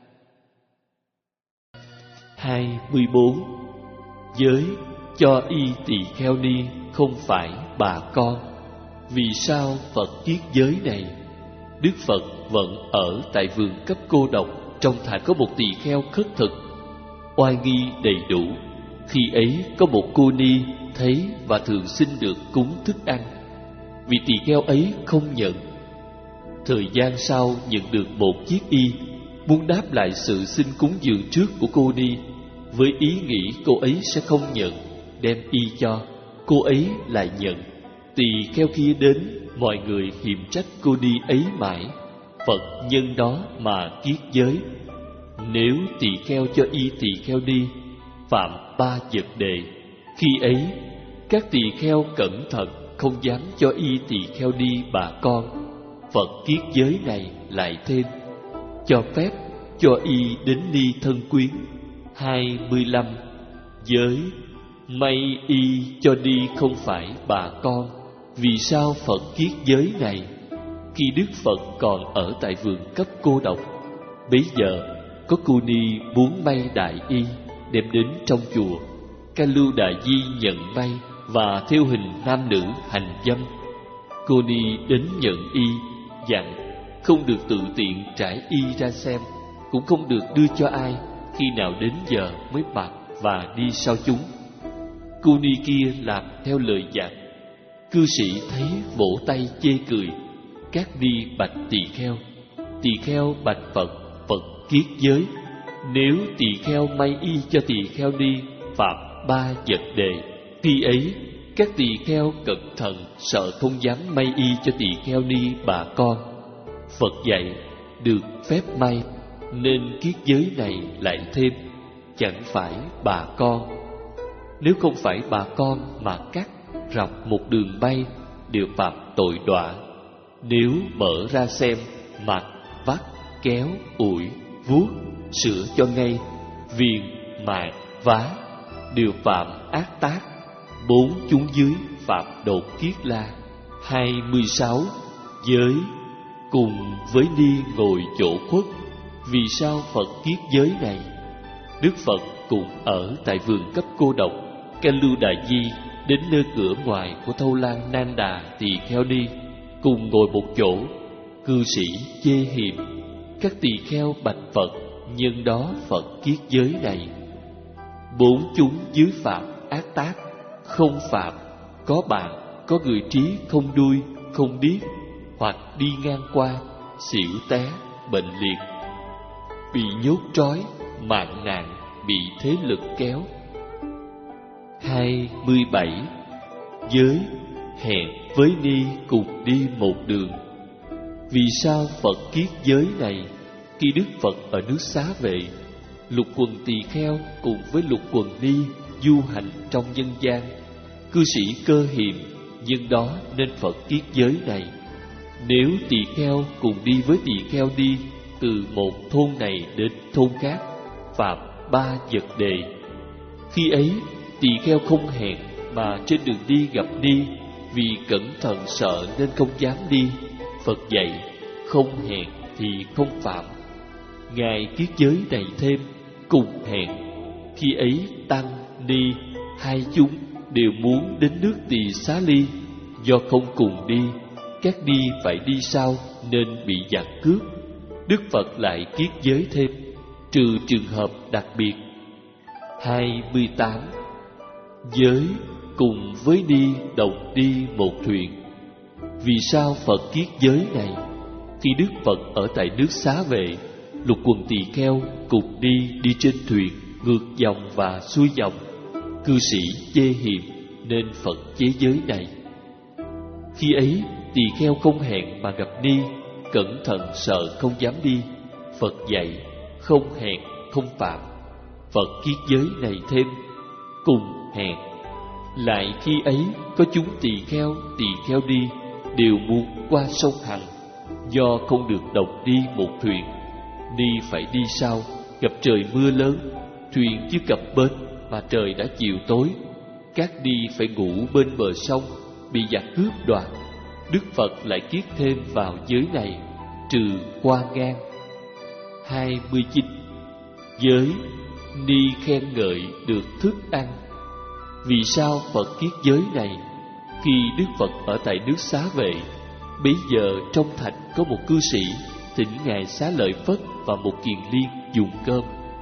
Hai mươi bốn. Giới cho y tỳ kheo ni không phải bà con. Vì sao Phật kiết giới này? Đức Phật vẫn ở tại vườn cấp cô độc. Trong thành có một tỳ kheo khất thực, oai nghi đầy đủ. Khi ấy có một cô ni thấy và thường xin được cúng thức ăn. Vị tỳ kheo ấy không nhận. Thời gian sau nhận được một chiếc y, muốn đáp lại sự xin cúng dường trước của cô ni. Với ý nghĩ cô ấy sẽ không nhận, đem y cho, cô ấy lại nhận. Tỳ kheo kia đến, mọi người khiển trách cô ni ấy mãi. Phật nhân đó mà kiết giới. Nếu tỳ kheo cho y tỳ kheo ni phạm ba vật đề, khi ấy các tỳ kheo cẩn thận không dám cho y tỳ kheo ni bà con. Phật kiết giới này lại thêm cho phép cho y đến ni thân quyến, hai mươi lăm. Giới may y cho đi không phải bà con. Vì sao Phật kiết giới này? Khi Đức Phật còn ở tại vườn cấp cô độc, bấy giờ có cô ni muốn may đại y đem đến trong chùa. Ca Lưu Đà Di nhận may và theo hình nam nữ hành dâm. Cô ni đến nhận y, dặn không được tự tiện trải y ra xem, cũng không được đưa cho ai, khi nào đến giờ mới mặc và đi sau chúng. Cô ni kia làm theo lời dặn. Cư sĩ thấy vỗ tay chê cười. Các ni bạch tỳ kheo. Tỳ kheo bạch Phật, Phật kiết giới. Nếu tỳ kheo may y cho tỳ kheo ni phạm ba vật đề, khi ấy các tỳ kheo cẩn thận, sợ không dám may y cho tỳ kheo ni bà con. Phật dạy được phép may, nên kiết giới này lại thêm, chẳng phải bà con. Nếu không phải bà con mà cắt rọc một đường bay, đều phạm tội đọa. Nếu mở ra xem, mặc, vắt, kéo, ủi, vuốt, sửa cho ngay, viền, mạc, vá, đều phạm ác tác. Bốn chúng dưới phạm đột kiết la. Hai mươi sáu. Giới cùng với ni ngồi chỗ khuất. Vì sao Phật kiết giới này? Đức Phật cùng ở tại vườn cấp cô độc. Ca Lưu Đà Di đến nơi cửa ngoài của Thâu Lan Nan Đà tỳ kheo ni, cùng ngồi một chỗ. Cư sĩ chê hiềm. Các tỳ kheo bạch Phật, nhân đó Phật kiết giới này. Bốn chúng dưới phạm ác tác, không phạm, có bạn, có người trí không đuôi, không biết, hoặc đi ngang qua, xỉu té, bệnh liệt, bị nhốt trói, mạng nạn, bị thế lực kéo. Hai mươi bảy. Giới hẹn với ni cùng đi một đường. Vì sao Phật kiết giới này? Khi Đức Phật ở nước Xá Vệ, lục quần tỳ kheo cùng với lục quần ni du hành trong nhân gian. Cư sĩ Cơ Hiềm, nhân đó nên Phật kiết giới này. Nếu tỳ kheo cùng đi với tỳ kheo đi từ một thôn này đến thôn khác, phạm ba vật đề. Khi ấy tỳ kheo không hẹn, mà trên đường đi gặp ni, vì cẩn thận sợ nên không dám đi. Phật dạy không hẹn thì không phạm. Ngài kiết giới này thêm, cùng hẹn. Khi ấy tăng, ni, hai chúng đều muốn đến nước Tỳ Xá Ly. Do không cùng đi, các ni phải đi sau nên bị giặc cướp. Đức Phật lại kiết giới thêm, trừ trường hợp đặc biệt. Hai mươi tám. Giới cùng với ni đồng đi một thuyền. Vì sao Phật kiết giới này? Khi Đức Phật ở tại nước Xá Vệ, lục quần tỳ kheo cùng đi đi trên thuyền, ngược dòng và xuôi dòng. Cư sĩ chê hiềm nên Phật chế giới này. Khi ấy tỳ kheo không hẹn mà gặp ni, cẩn thận sợ không dám đi. Phật dạy không hẹn không phạm. Phật kiết giới này thêm, cùng hẹn. Lại khi ấy có chúng tỳ kheo tỳ kheo đi đều muốn qua sông Hằng. Do không được đồng đi một thuyền, ni phải đi sau. Gặp trời mưa lớn, thuyền chưa cập bến mà trời đã chiều tối. Các ni phải ngủ bên bờ sông, bị giặc cướp đoạt. Đức Phật lại kiết thêm vào giới này, trừ qua ngang. Hai mươi chín. Giới ni khen ngợi được thức ăn. Vì sao Phật kiết giới này? Khi Đức Phật ở tại nước Xá Vệ, bấy giờ trong thành có một cư sĩ thỉnh Ngài Xá Lợi Phất và một kiền liên dùng cơm.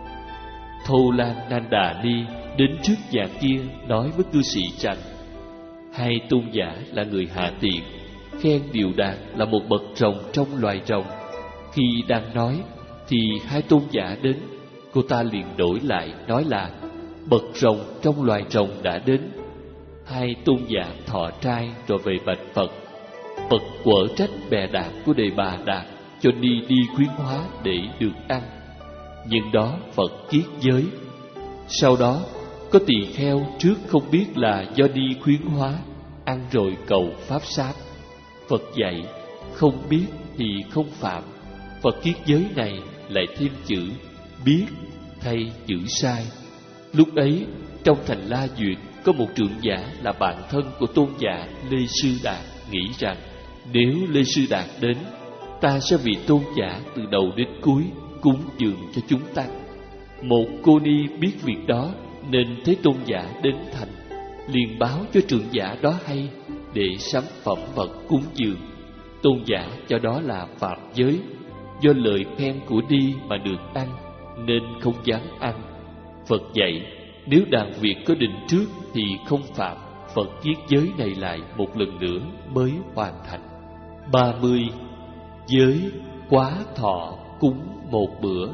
Thâu Lan Nan Đà Ni đến trước nhà kia nói với cư sĩ rằng: hai tôn giả là người hạ tiện, khen Điều Đạt là một bậc rồng trong loài rồng. Khi đang nói thì hai tôn giả đến. Cô ta liền đổi lại nói là bậc rồng trong loài rồng đã đến. Hai tôn giả thọ trai rồi về bạch Phật. Phật quở trách bè đạp của Đề Bà Đạt, cho ni đi khuyến hóa để được ăn. Nhưng đó Phật kiết giới. Sau đó có tỳ kheo trước không biết là do đi khuyến hóa, ăn rồi cầu pháp sát. Phật dạy không biết thì không phạm. Phật kiết giới này lại thêm chữ biết, thay chữ sai. Lúc ấy, trong thành La Duyệt có một trưởng giả là bạn thân của tôn giả Lê Sư Đạt, nghĩ rằng nếu Lê Sư Đạt đến, ta sẽ vì tôn giả từ đầu đến cuối cúng dường cho chúng tăng. Một cô ni biết việc đó nên thấy tôn giả đến thành, liền báo cho trưởng giả đó hay để sắm phẩm vật cúng dường. Tôn giả cho đó là phạm giới, do lời khen của ni mà được ăn nên không dám ăn. Phật dạy nếu đàn Việt có định trước thì không phạm, Phật viết giới này lại một lần nữa mới hoàn thành. Ba mươi. Giới quá thọ cúng một bữa.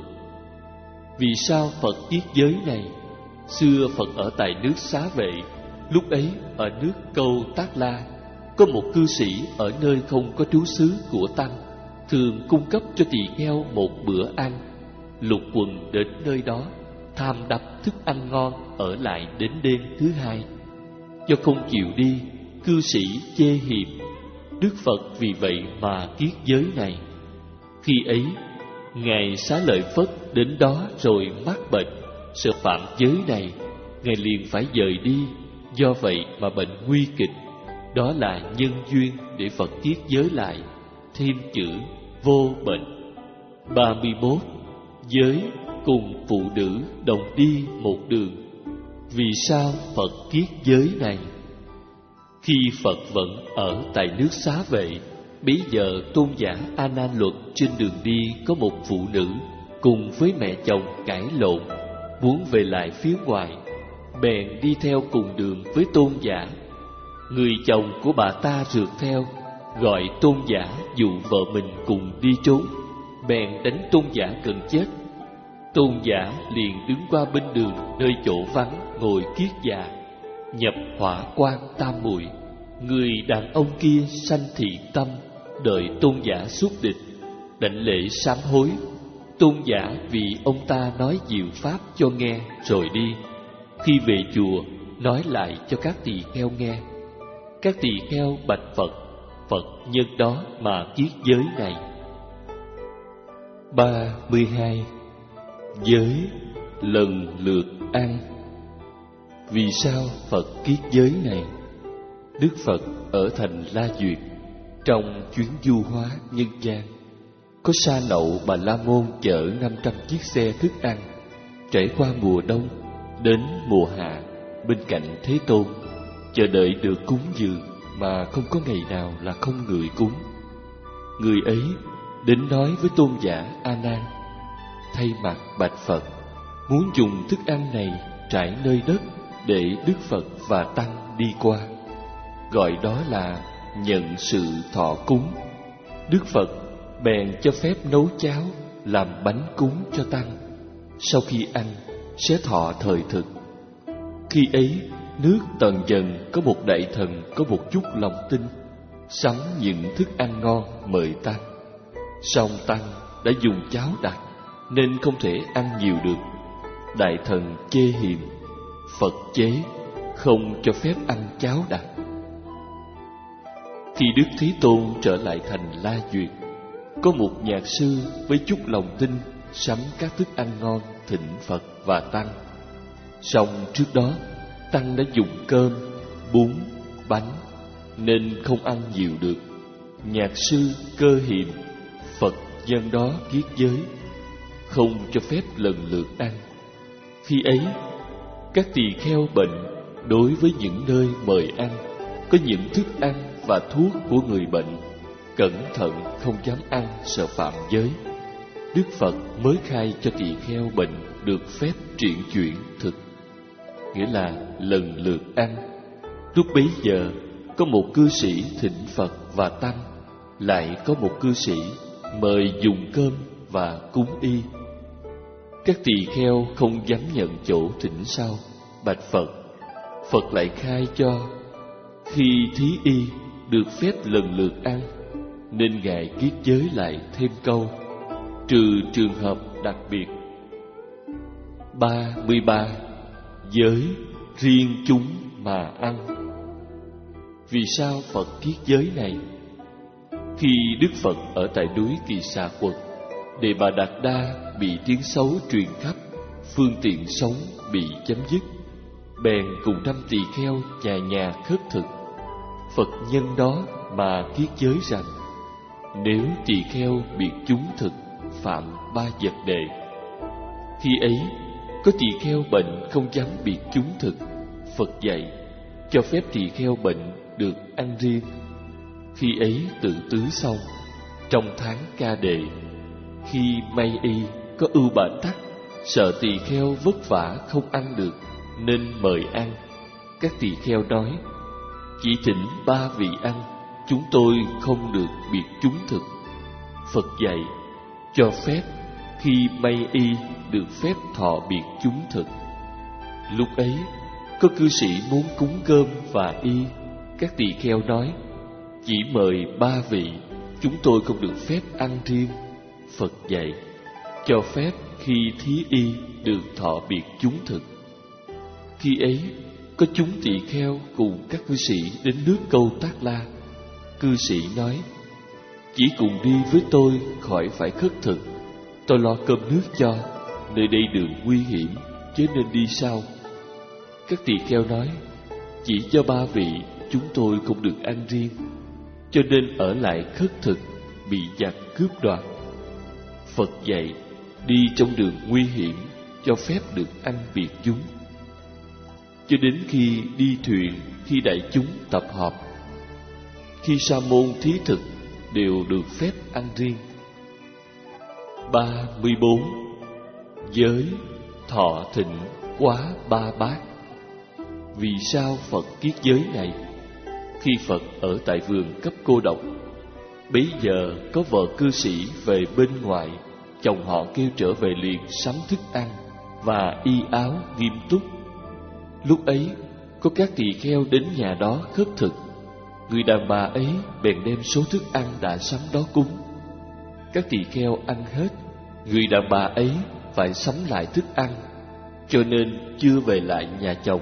Vì sao Phật viết giới này? Xưa Phật ở tại nước Xá Vệ, lúc ấy ở nước Câu Tác La, có một cư sĩ ở nơi không có trú xứ của tăng, thường cung cấp cho tỳ kheo một bữa ăn. Lục Quần đến nơi đó, tham đắm thức ăn ngon, ở lại đến đêm thứ hai. Do không chịu đi, cư sĩ chê hiềm. Đức Phật vì vậy mà kiết giới này. Khi ấy, Ngài Xá Lợi Phất đến đó rồi mắc bệnh, sợ phạm giới này, Ngài liền phải dời đi. Do vậy mà bệnh nguy kịch. Đó là nhân duyên để Phật kiết giới lại, thêm chữ vô bệnh. Ba mươi mốt. Giới cùng phụ nữ đồng đi một đường. Vì sao Phật kiết giới này? Khi Phật vẫn ở tại nước Xá Vệ, bấy giờ tôn giả A Nan Luật trên đường đi có một phụ nữ cùng với mẹ chồng cãi lộn, muốn về lại phía ngoài, bèn đi theo cùng đường với tôn giả. Người chồng của bà ta rượt theo, gọi tôn giả dụ vợ mình cùng đi trốn, bèn đánh tôn giả gần chết. Tôn giả liền đứng qua bên đường nơi chỗ vắng ngồi kiết già, nhập hỏa quan tam muội. Người đàn ông kia sanh thiện tâm, đợi tôn giả xuất địch, đảnh lễ sám hối. Tôn giả vì ông ta nói diệu pháp cho nghe rồi đi. Khi về chùa, nói lại cho các tỳ kheo nghe. Các tỳ kheo bạch Phật, Phật nhân đó mà kiết giới này. Ba mươi hai. Giới lần lượt ăn. Vì sao Phật kiết giới này? Đức Phật ở thành La Duyệt, trong chuyến du hóa nhân gian, có Sa Nậu Bà La Môn chở năm trăm chiếc xe thức ăn. Trải qua mùa đông, đến mùa hạ, bên cạnh Thế Tôn, chờ đợi được cúng dường mà không có ngày nào là không người cúng. Người ấy đến nói với tôn giả A Nan, thay mặt bạch Phật, muốn dùng thức ăn này trải nơi đất để Đức Phật và tăng đi qua, gọi đó là nhận sự thọ cúng. Đức Phật bèn cho phép nấu cháo làm bánh cúng cho tăng. Sau khi ăn sẽ thọ thời thực. Khi ấy nước Tần Dần có một đại thần có một chút lòng tin, sắm những thức ăn ngon mời tăng. Song tăng đã dùng cháo đặc nên không thể ăn nhiều được. Đại thần chê hiềm, Phật chế không cho phép ăn cháo đặc. Khi Đức Thế Tôn trở lại thành La Duyệt, có một nhạc sư với chút lòng tin sắm các thức ăn ngon thịnh Phật và tăng. Song trước đó tăng đã dùng cơm, bún, bánh nên không ăn nhiều được. Nhạc sư cơ hiềm, Phật dân đó kiết giới, không cho phép lần lượt ăn. Khi ấy các tỳ kheo bệnh đối với những nơi mời ăn có những thức ăn và thuốc của người bệnh, cẩn thận không dám ăn sợ phạm giới. Đức Phật mới khai cho tỳ kheo bệnh được phép triển chuyển thực, nghĩa là lần lượt ăn. Lúc bấy giờ có một cư sĩ thỉnh Phật và tăng, lại có một cư sĩ mời dùng cơm và cúng y. Các tỳ kheo không dám nhận chỗ thỉnh sau, bạch Phật. Phật lại khai cho khi thí y được phép lần lượt ăn, nên Ngài kiết giới lại thêm câu trừ trường hợp đặc biệt. Ba mươi ba. Giới riêng chúng mà ăn. Vì sao Phật kiết giới này? Khi Đức Phật ở tại núi Kỳ Xà Quật, Đề Bà Đạt Đa bị tiếng xấu truyền khắp, phương tiện sống bị chấm dứt, bèn cùng năm tỳ kheo nhà nhà khất thực. Phật nhân đó mà kiết giới rằng, nếu tỳ kheo biệt chúng thực phạm ba vật đề. Khi ấy có tỳ kheo bệnh không dám biệt chúng thực, Phật dạy cho phép tỳ kheo bệnh được ăn riêng. Khi ấy tự tứ xong, trong tháng ca đề, khi may y có ưu bản tắc, sợ tỳ kheo vất vả không ăn được nên mời ăn. Các tỳ kheo nói, chỉ thỉnh ba vị ăn, chúng tôi không được biệt chúng thực. Phật dạy cho phép khi may y được phép thọ biệt chúng thực. Lúc ấy có cư sĩ muốn cúng cơm và y. Các tỳ kheo nói, chỉ mời ba vị, chúng tôi không được phép ăn riêng. Phật dạy cho phép khi thí y được thọ biệt chúng thực. Khi ấy có chúng tỳ kheo cùng các cư sĩ đến nước Câu Tác La. Cư sĩ nói, chỉ cùng đi với tôi khỏi phải khất thực, tôi lo cơm nước cho, nơi đây đường nguy hiểm, chớ nên đi sau. Các tỳ kheo nói, chỉ cho ba vị, chúng tôi không được ăn riêng, cho nên ở lại khất thực, bị giặc cướp đoạt. Phật dạy đi trong đường nguy hiểm, cho phép được ăn biệt chúng. Cho đến khi đi thuyền, khi đại chúng tập họp, khi sa môn thí thực đều được phép ăn riêng. Ba mươi bốn. Giới thọ thịnh quá ba bát. Vì sao Phật kiết giới này? Khi Phật ở tại vườn cấp cô độc, bấy giờ có vợ cư sĩ về bên ngoài, chồng họ kêu trở về liền sắm thức ăn và y áo nghiêm túc. Lúc ấy có các tỳ kheo đến nhà đó khất thực. Người đàn bà ấy bèn đem số thức ăn đã sắm đó cúng. Các tỳ kheo ăn hết, người đàn bà ấy phải sắm lại thức ăn, cho nên chưa về lại nhà chồng.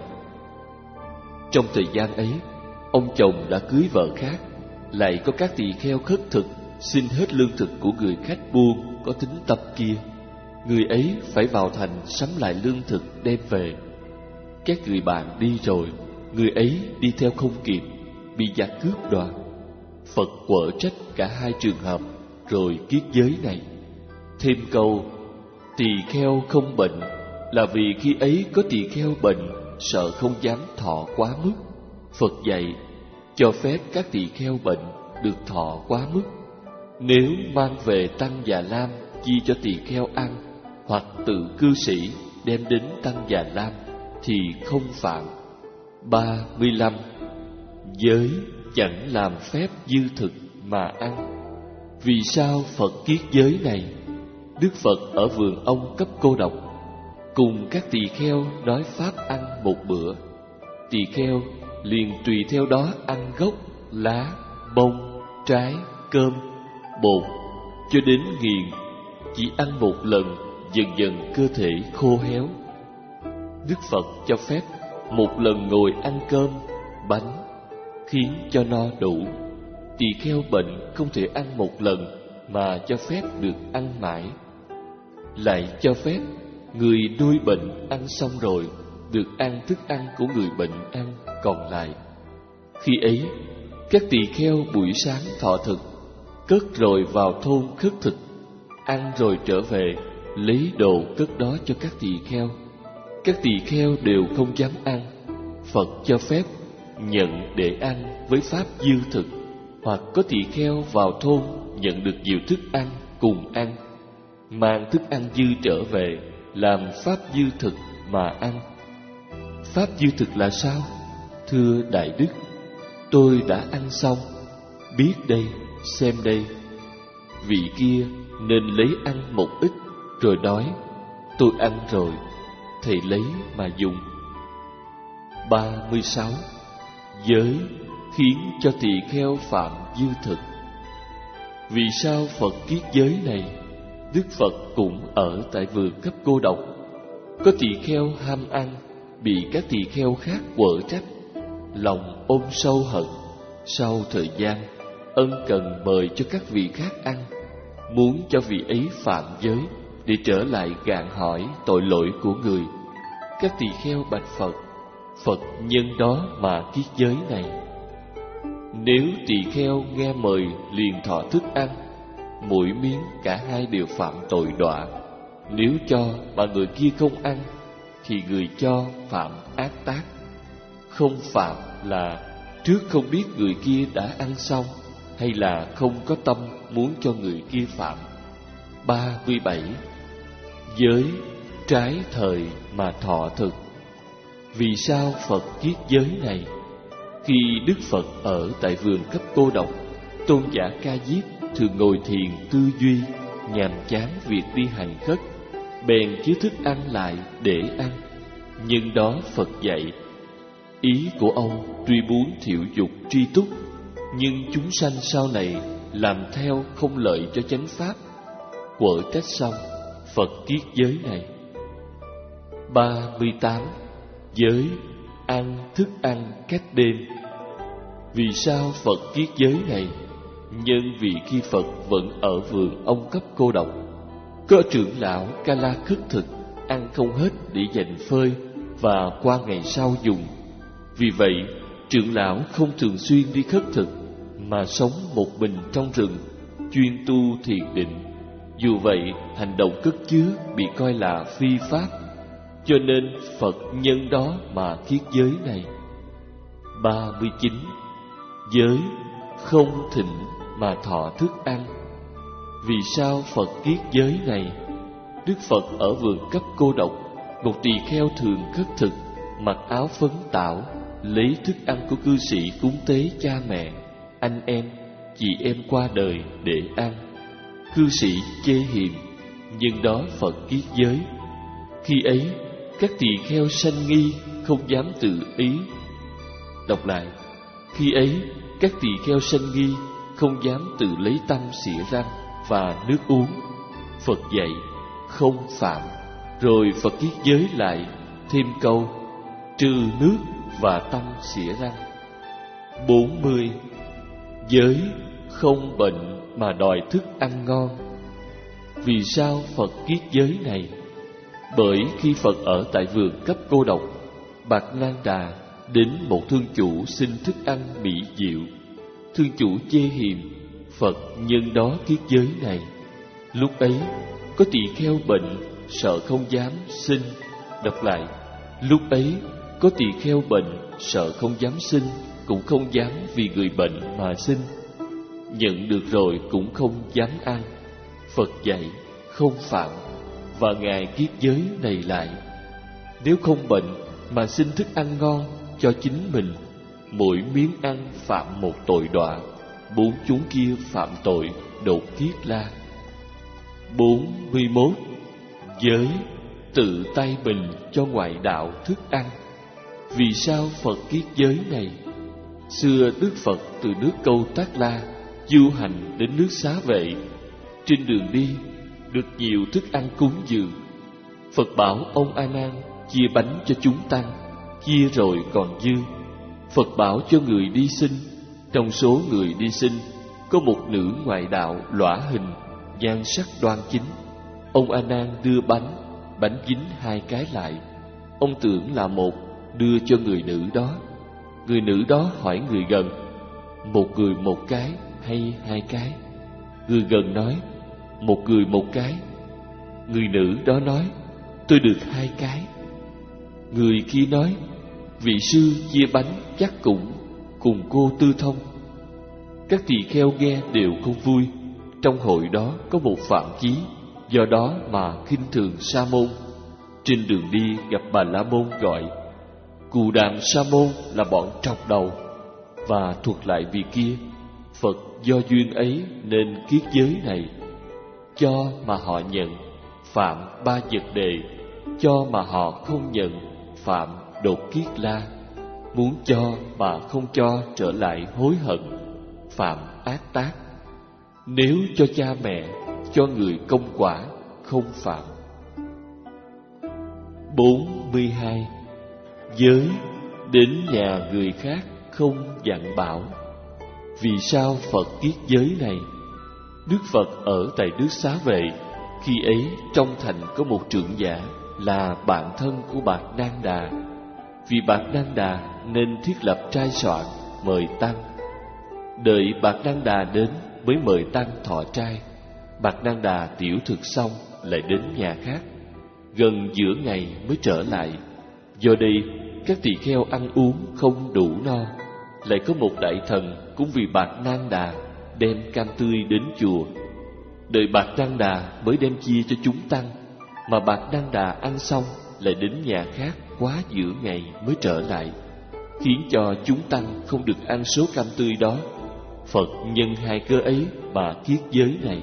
Trong thời gian ấy, ông chồng đã cưới vợ khác. Lại có các tỳ kheo khất thực xin hết lương thực của người khách buôn có tính tập kia. Người ấy phải vào thành sắm lại lương thực đem về. Các người bạn đi rồi, người ấy đi theo không kịp, bị giặc cướp đoạt. Phật quở trách cả hai trường hợp, rồi kiết giới này. Thêm câu tỳ kheo không bệnh là vì khi ấy có tỳ kheo bệnh, sợ không dám thọ quá mức. Phật dạy cho phép các tỳ kheo bệnh được thọ quá mức. Nếu mang về Tăng Già Lam chi cho tỳ kheo ăn, hoặc tự cư sĩ đem đến Tăng Già Lam thì không phạm. Ba mươi lăm. Giới chẳng làm phép dư thực mà ăn. Vì sao Phật kiết giới này? Đức Phật ở vườn ông cấp cô độc, cùng các tỳ kheo nói pháp ăn một bữa. Tỳ kheo liền tùy theo đó ăn gốc, lá, bông, trái, cơm, bột, cho đến nghiền. Chỉ ăn một lần, dần dần cơ thể khô héo. Đức Phật cho phép một lần ngồi ăn cơm, bánh, khiến cho no đủ. Tỳ kheo bệnh không thể ăn một lần, mà cho phép được ăn mãi. Lại cho phép người nuôi bệnh ăn xong rồi, được ăn thức ăn của người bệnh ăn còn lại. Khi ấy, các tỳ kheo buổi sáng thọ thực, cất rồi vào thôn khất thực, ăn rồi trở về, lấy đồ cất đó cho các tỳ kheo. Các tỳ kheo đều không dám ăn. Phật cho phép nhận để ăn với pháp dư thực, hoặc có tỳ kheo vào thôn nhận được nhiều thức ăn cùng ăn, mang thức ăn dư trở về làm pháp dư thực mà ăn. Pháp dư thực là sao? Thưa Đại Đức, tôi đã ăn xong, biết đây, xem đây. Vị kia nên lấy ăn một ít, rồi nói, tôi ăn rồi, thầy lấy mà dùng. Ba mươi sáu. Giới khiến cho tỳ kheo phạm dư thực. Vì sao Phật kiết giới này? Đức Phật cũng ở tại vườn cấp cô độc. Có tỳ kheo ham ăn, bị các tỳ kheo khác quở trách, lòng ôm sâu hận. Sau thời gian, ân cần mời cho các vị khác ăn, muốn cho vị ấy phạm giới, để trở lại gạn hỏi tội lỗi của người. Các tỳ kheo bạch Phật: Phật nhân đó mà kiết giới này. Nếu tỳ kheo nghe mời liền thọ thức ăn, mỗi miếng cả hai đều phạm tội đọa. Nếu cho mà người kia không ăn, thì người cho phạm ác tác. Không phạm là trước không biết người kia đã ăn xong, hay là không có tâm muốn cho người kia phạm. Ba mươi bảy. Giới trái thời mà thọ thực. Vì sao Phật kiết giới này? Khi Đức Phật ở tại vườn Cấp Cô Độc, tôn giả Ca Diếp thường ngồi thiền tư duy, nhàm chán việc đi hành khất, bèn chứa thức ăn lại để ăn. Nhưng đó Phật dạy, ý của ông tuy muốn thiệu dục tri túc, nhưng chúng sanh sau này làm theo không lợi cho chánh pháp. Quở trách xong, Phật kiết giới này. Ba mươi tám. Giới ăn thức ăn cách đêm. Vì sao Phật kiết giới này? Nhân vì khi Phật vẫn ở vườn ông Cấp Cô Độc, có trưởng lão Ca La khất thực, ăn không hết để dành phơi và qua ngày sau dùng. Vì vậy, trưởng lão không thường xuyên đi khất thực, mà sống một mình trong rừng, chuyên tu thiền định. Dù vậy, hành động cất chứa bị coi là phi pháp, cho nên Phật nhân đó mà kiết giới này. Ba mươi chín. Giới không thịnh mà thọ thức ăn. Vì sao Phật kiết giới này? Đức Phật ở vườn Cấp Cô Độc, một tỳ kheo thường khất thực, mặc áo phấn tảo, lấy thức ăn của cư sĩ cúng tế cha mẹ, anh em, chị em qua đời để ăn. Cư sĩ chê hiềm, nhưng đó Phật kiết giới. Khi ấy, các tỳ kheo sanh nghi, không dám tự ý. Đọc lại. Khi ấy, các tỳ kheo sanh nghi, không dám tự lấy tâm xỉa răng và nước uống. Phật dạy không phạm, rồi Phật kiết giới lại thêm câu trừ nước và tâm xỉa răng. Bốn mươi. Giới không bệnh mà đòi thức ăn ngon. Vì sao Phật kiết giới này? Bởi khi Phật ở tại vườn Cấp Cô Độc, Bạc Nan Đà đến một thương chủ xin thức ăn mỹ diệu. Thương chủ chê hiềm, Phật nhân đó kiết giới này. Lúc ấy có tỳ kheo bệnh, sợ không dám xin. Đọc lại. Lúc ấy có tỳ kheo bệnh, sợ không dám xin, cũng không dám vì người bệnh mà xin. Nhận được rồi cũng không dám ăn. Phật dạy không phạm, và Ngài kiết giới này lại. Nếu không bệnh mà xin thức ăn ngon cho chính mình, mỗi miếng ăn phạm một tội đọa, bốn chúng kia phạm tội đột kiết la. Bốn mươi mốt. Giới tự tay mình cho ngoại đạo thức ăn. Vì sao Phật kiết giới này? Xưa Đức Phật từ nước Câu Tác La du hành đến nước Xá Vệ. Trên đường đi được nhiều thức ăn cúng dường. Phật bảo ông A Nan chia bánh cho chúng tăng, chia rồi còn dư. Phật bảo cho người đi sinh. Trong số người đi sinh có một nữ ngoại đạo lõa hình, nhan sắc đoan chính. Ông A Nan đưa bánh, bánh dính hai cái lại. Ông tưởng là một, đưa cho người nữ đó. Người nữ đó hỏi người gần, một người một cái hay hai cái? Người gần nói, một người một cái. Người nữ đó nói, tôi được hai cái. Người kia nói, vị sư chia bánh chắc cũng cùng cô tư thông. Các tỳ kheo nghe đều không vui. Trong hội đó có một Phạm Chí, do đó mà khinh thường Sa môn. Trên đường đi gặp Bà La môn gọi Cù Đàm Sa môn là bọn trọc đầu, và thuật lại việc kia. Phật do duyên ấy nên kiết giới này. Cho mà họ nhận, phạm ba vật đề. Cho mà họ không nhận, phạm đột kiết la. Muốn cho mà không cho trở lại hối hận, phạm ác tác. Nếu cho cha mẹ, cho người công quả, không phạm. Bốn mươi hai. Giới đến nhà người khác không dặn bảo. Vì sao Phật kiết giới này? Đức Phật ở tại nước Xá Vệ, Khi ấy trong thành có một trưởng giả là bạn thân của Bạt Nan Đà. Vì Bạt Nan Đà nên thiết lập trai soạn mời tăng. Đợi Bạt Nan Đà đến mới mời tăng thọ trai. Bạt Nan Đà tiểu thực xong lại đến nhà khác, gần giữa ngày mới trở lại. Do đây các tỳ kheo ăn uống không đủ no. Lại có một đại thần cũng vì Bạt Nan Đà đem cam tươi đến chùa. Đợi Bạt Nan Đà mới đem chia cho chúng tăng, mà Bạt Nan Đà ăn xong lại đến nhà khác quá giữa ngày mới trở lại, khiến cho chúng tăng không được ăn số cam tươi đó. Phật nhân hai cơ ấy mà kiết giới này.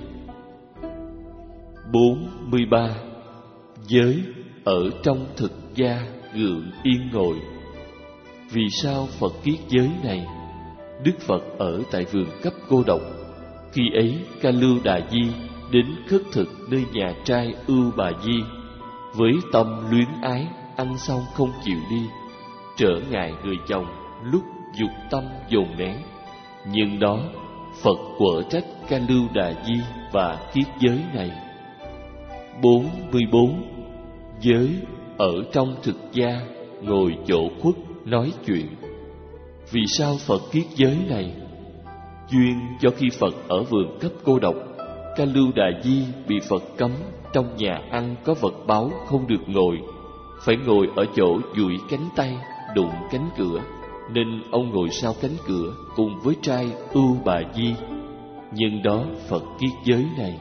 Bốn mươi ba. Giới ở trong thực gia gượng yên ngồi. Vì sao Phật kiết giới này? Đức Phật ở tại vườn cấp cô độc. Khi ấy Ca Lưu Đà Di đến khất thực nơi nhà trai Ưu Bà Di, với tâm luyến ái ăn xong không chịu đi, trở ngại người chồng lúc dục tâm dồn nén. Nhưng đó Phật quở trách Ca Lưu Đà Di và kiết giới này. Bốn mươi bốn. Giới ở trong thực gia ngồi chỗ khuất nói chuyện. Vì sao Phật kiết giới này? Duyên cho khi Phật ở vườn cấp cô độc, Ca Lưu Đà Di bị Phật cấm trong nhà ăn có vật báu không được ngồi, phải ngồi ở chỗ duỗi cánh tay đụng cánh cửa, nên ông ngồi sau cánh cửa cùng với trai Ưu Bà Di. Nhưng đó Phật kiết giới này.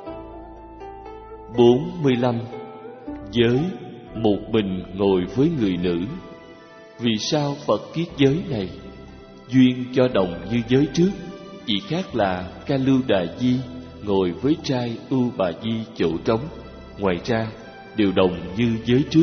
Bốn mươi lăm. Giới một mình ngồi với người nữ. Vì sao Phật kiết giới này? Duyên cho đồng như giới trước, chỉ khác là Ca Lưu Đà Di ngồi với trai Ưu Bà Di chỗ trống, ngoài ra đều đồng như giới trước.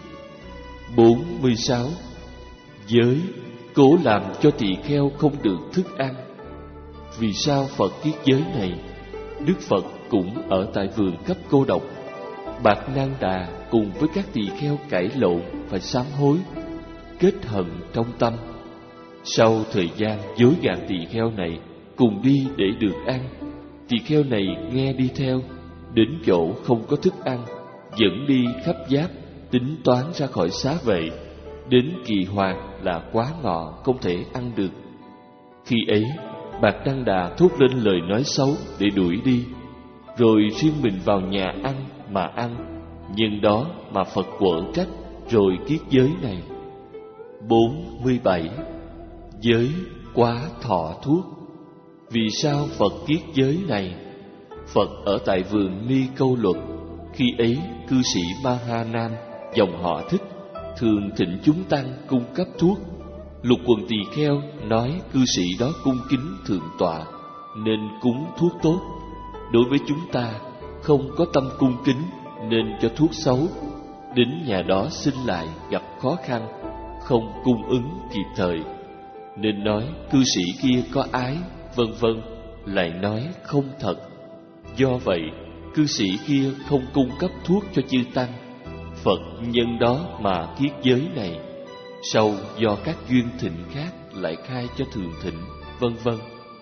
Bốn mươi sáu. Giới cố làm cho tỳ kheo không được thức ăn. Vì sao Phật kiết giới này? Đức Phật cũng ở tại vườn cấp cô độc. Bạt Nan Đà cùng với các tỳ kheo cãi lộn và sám hối, kết hận trong tâm. Sau thời gian dối gạt tỳ kheo này cùng đi để được ăn, tỳ kheo này nghe đi theo, đến chỗ không có thức ăn, dẫn đi khắp giáp, tính toán ra khỏi xá vệ. Đến kỳ hoàng là quá ngọ, không thể ăn được. Khi ấy Bạt Nan Đà thốt lên lời nói xấu để đuổi đi, rồi riêng mình vào nhà ăn mà ăn. Nhưng đó mà Phật quở trách rồi kiết giới này. Bốn mươi bảy. Giới quá thọ thuốc. Vì sao Phật kiết giới này? Phật ở tại vườn Ni Câu Luật. Khi ấy cư sĩ Ma Ha Nam dòng họ Thích thường thịnh chúng tăng cung cấp thuốc. Lục quần tỳ kheo nói cư sĩ đó cung kính thượng tọa nên cúng thuốc tốt. Đối với chúng ta không có tâm cung kính nên cho thuốc xấu. Đến nhà đó xin lại gặp khó khăn, không cung ứng kịp thời, nên nói cư sĩ kia có ái, vân vân, lại nói không thật. Do vậy cư sĩ kia không cung cấp thuốc cho chư tăng. Phật nhân đó mà kiết giới này. Sau do các duyên thịnh khác lại khai cho thường thịnh, vân vân.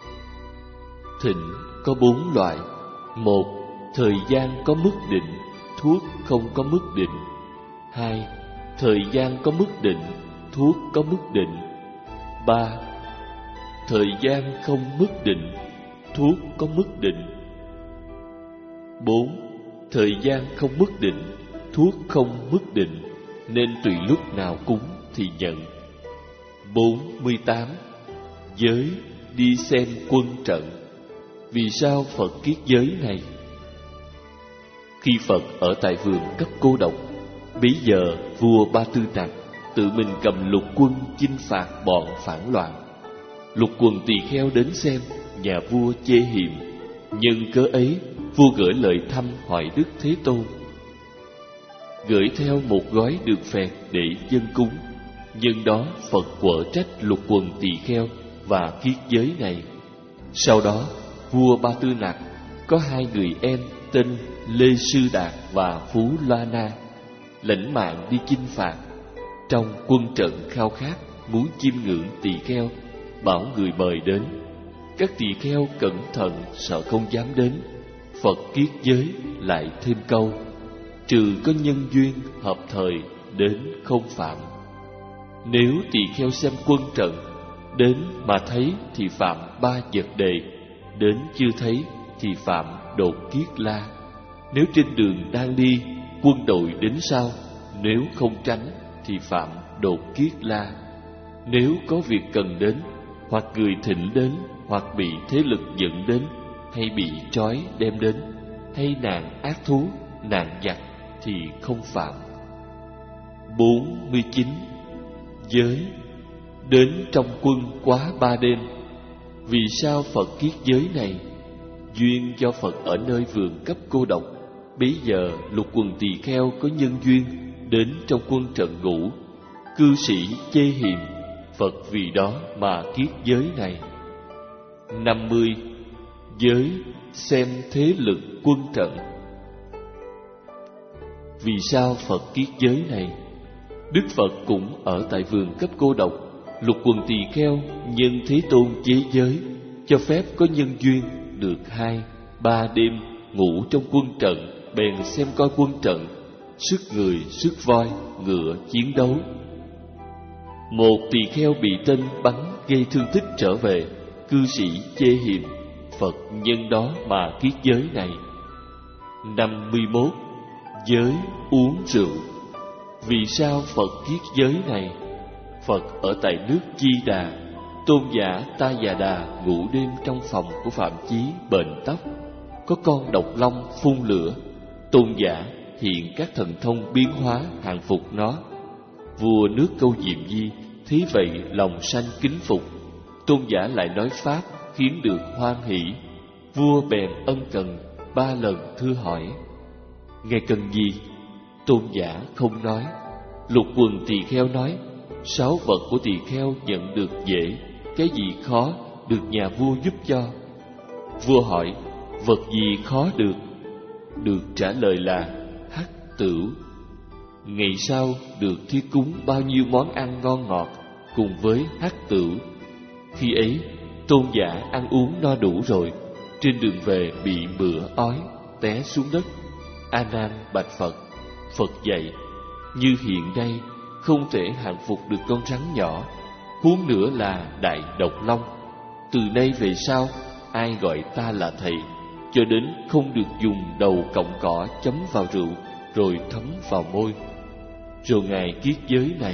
Thịnh có bốn loại. Một, thời gian có mức định, thuốc không có mức định. Hai, thời gian có mức định, thuốc có mức định. Ba, thời gian không mức định, thuốc có mức định. Bốn, thời gian không mức định, thuốc không mức định, nên tùy lúc nào cúng thì nhận. Bốn mươi tám. Giới đi xem quân trận. Vì sao Phật kiết giới này? Khi Phật ở tại vườn cấp cô độc, bấy giờ vua Ba Tư Nặc tự mình cầm lục quân chinh phạt bọn phản loạn. Lục quần tỳ kheo đến xem, nhà vua chê hiềm. Nhân cớ ấy, vua gửi lời thăm hỏi Đức Thế Tôn, gửi theo một gói được phẹt để dâng cúng. Nhân đó Phật quở trách lục quần tỳ kheo và kiết giới này. Sau đó vua Ba Tư Nặc có hai người em tên Lê Sư Đạt và Phú Loa Na lãnh mạng đi chinh phạt. Trong quân trận khao khát muốn chiêm ngưỡng tỳ kheo, bảo người mời đến. Các tỳ kheo cẩn thận sợ không dám đến. Phật kiết giới lại thêm câu: trừ có nhân duyên hợp thời đến không phạm. Nếu tỳ kheo xem quân trận, đến mà thấy thì phạm ba vật đề, đến chưa thấy thì phạm đột kiết la. Nếu trên đường đang đi, quân đội đến sau, nếu không tránh thì phạm đột kiết la. Nếu có việc cần đến, hoặc người thỉnh đến, hoặc bị thế lực dẫn đến, hay bị trói đem đến, hay nạn ác thú, nạn giặc thì không phạm. Bốn mươi chín. Giới đến trong quân quá ba đêm. Vì sao Phật kiết giới này? Duyên do Phật ở nơi vườn cấp cô độc. Bấy giờ lục quần tỳ kheo có nhân duyên đến trong quân trận ngũ. Cư sĩ chê hiềm, Phật vì đó mà kiết giới này. Năm mươi. Giới xem thế lực quân trận. Vì sao Phật kiết giới này? Đức Phật cũng ở tại vườn cấp cô độc. Lục quần tỳ kheo nhân Thế Tôn chế giới, cho phép có nhân duyên được hai, ba đêm ngủ trong quân trận, bèn xem coi quân trận, sức người, sức voi, ngựa chiến đấu. Một tỳ kheo bị tên bắn gây thương tích trở về, cư sĩ chê hiềm, Phật nhân đó mà kiết giới này. Năm mươi mốt. Giới uống rượu. Vì sao Phật kiết giới này? Phật ở tại nước Di Đà. Tôn giả Ta Già Đà ngủ đêm trong phòng của Phạm Chí bệnh tóc. Có con độc long phun lửa. Tôn giả hiện các thần thông biến hóa hàng phục nó. Vua nước Câu Diệm Di thấy vậy lòng sanh kính phục. Tôn giả lại nói pháp khiến được hoan hỷ. Vua bèn ân cần ba lần thưa hỏi: ngài cần gì? Tôn giả không nói. Lục quần tỳ kheo nói: sáu vật của tỳ kheo nhận được dễ, cái gì khó được nhà vua giúp cho. Vua hỏi: vật gì khó được? Được trả lời là hắc tửu. Ngày sau được thí cúng bao nhiêu món ăn ngon ngọt cùng với hắc tửu. Khi ấy tôn giả ăn uống no đủ rồi, trên đường về bị bữa ói, té xuống đất. A Nan bạch Phật. Phật dạy: như hiện nay không thể hàng phục được con rắn nhỏ, huống nữa là đại độc long. Từ nay về sau, ai gọi ta là thầy, cho đến không được dùng đầu cọng cỏ chấm vào rượu rồi thấm vào môi. Rồi ngài kiết giới này.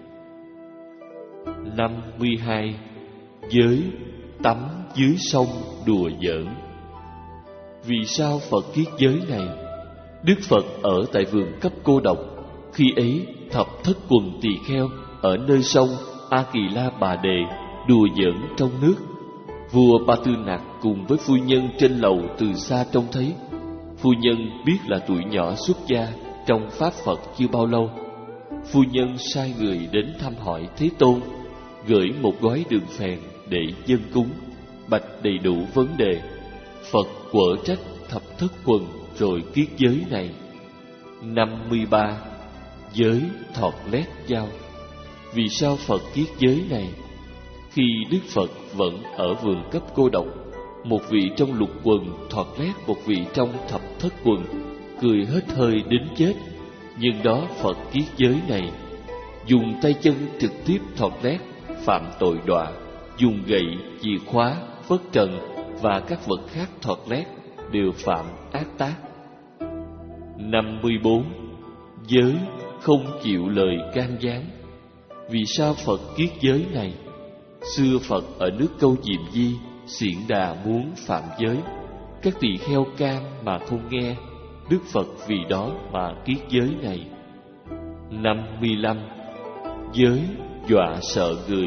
Năm mươi hai. Giới tắm dưới sông đùa giỡn. Vì sao Phật kiết giới này? Đức Phật ở tại vườn cấp cô độc. Khi ấy thập thất quần tỳ kheo ở nơi sông A Kỳ La Bà Đề đùa giỡn trong nước. Vua Ba Tư Nặc cùng với phu nhân trên lầu từ xa trông thấy. Phu nhân biết là tuổi nhỏ xuất gia trong pháp Phật chưa bao lâu. Phu nhân sai người đến thăm hỏi Thế Tôn, gửi một gói đường phèn để dâng cúng, bạch đầy đủ vấn đề. Phật quở trách thập thất quần rồi kiết giới này. Năm mươi ba. Giới thọt lét dao. Vì sao Phật kiết giới này? Khi Đức Phật vẫn ở vườn cấp cô độc, một vị trong lục quần thọt lét một vị trong thập thất quần, cười hết hơi đến chết. Nhưng đó Phật kiết giới này. Dùng tay chân trực tiếp thọt lét phạm tội đọa. Dùng gậy, chìa khóa, phất trần và các vật khác thọt lét đều phạm ác tác. Năm mươi bốn. Giới không chịu lời can gián. Vì sao Phật kiết giới này? Xưa Phật ở nước Câu Diệm Di, Xiển Đà muốn phạm giới. Các tỳ kheo can mà không nghe. Đức Phật vì đó mà kiết giới này. Năm mươi lăm. Giới dọa sợ người.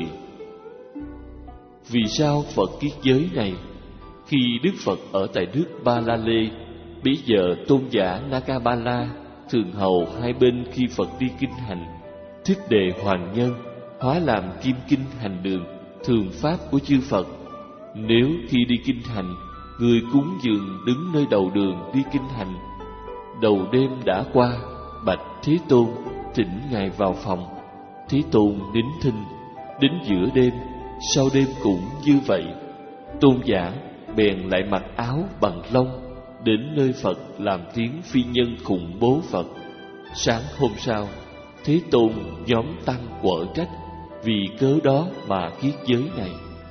Vì sao Phật kiết giới này? Khi Đức Phật ở tại nước Ba La Lê, bấy giờ tôn giả Nakabala thường hầu hai bên khi Phật đi kinh hành. Thích Đề Hoàng Nhân hóa làm kim kinh hành đường, thường pháp của chư Phật. Nếu khi đi kinh hành, người cúng dường đứng nơi đầu đường đi kinh hành, đầu đêm đã qua, bạch Thế Tôn thỉnh ngài vào phòng. Thế Tôn nín thinh. Đến giữa đêm, sau đêm cũng như vậy. Tôn giả bèn lại mặc áo bằng lông, đến nơi Phật làm tiếng phi nhân khủng bố Phật. Sáng hôm sau, Thế Tôn nhóm tăng quở trách vì cớ đó mà kiết giới này.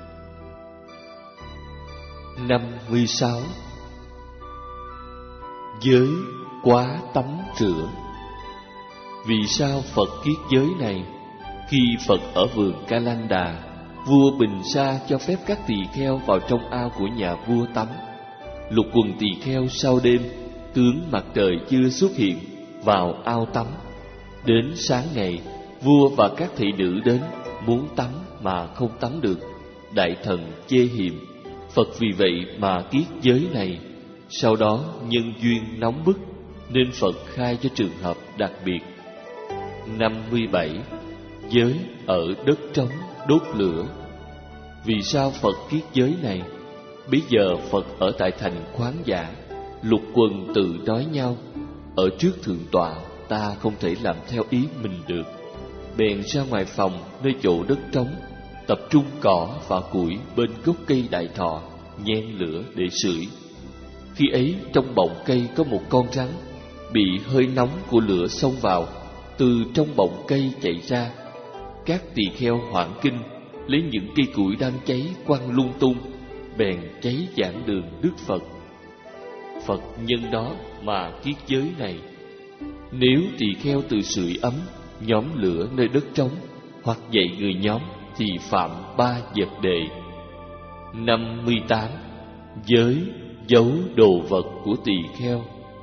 Năm mươi sáu. Giới quá tắm rửa. Vì sao Phật kiết giới này? Khi Phật ở vườn Ca Lan Đà, vua Bình Sa cho phép các tỳ kheo vào trong ao của nhà vua tắm. Lục quần tỳ kheo sau đêm, tướng mặt trời chưa xuất hiện, vào ao tắm. Đến sáng ngày, vua và các thị nữ đến, muốn tắm mà không tắm được. Đại thần chê hiềm, Phật vì vậy mà kiết giới này. Sau đó nhân duyên nóng bức, nên Phật khai cho trường hợp đặc biệt. Năm mươi bảy. Giới ở đất trống đốt lửa. Vì sao Phật kiết giới này? Bây giờ Phật ở tại thành Khoáng Giả, lục quần tự nói nhau: ở trước thượng tọa, ta không thể làm theo ý mình được. Bèn ra ngoài phòng nơi chỗ đất trống, tập trung cỏ và củi bên gốc cây đại thọ, nhen lửa để sưởi. Khi ấy trong bọng cây có một con rắn, bị hơi nóng của lửa xông vào, từ trong bọng cây chạy ra. Các tỳ kheo hoảng kinh, lấy những cây củi đang cháy quăng lung tung, bèn cháy giảng đường Đức Phật. Phật nhân đó mà kiết giới này. Nếu tỳ kheo từ sưởi ấm, nhóm lửa nơi đất trống, hoặc dạy người nhóm, thì phạm ba vật đệ. Năm mươi tám. Giới giấu đồ vật của tỳ kheo.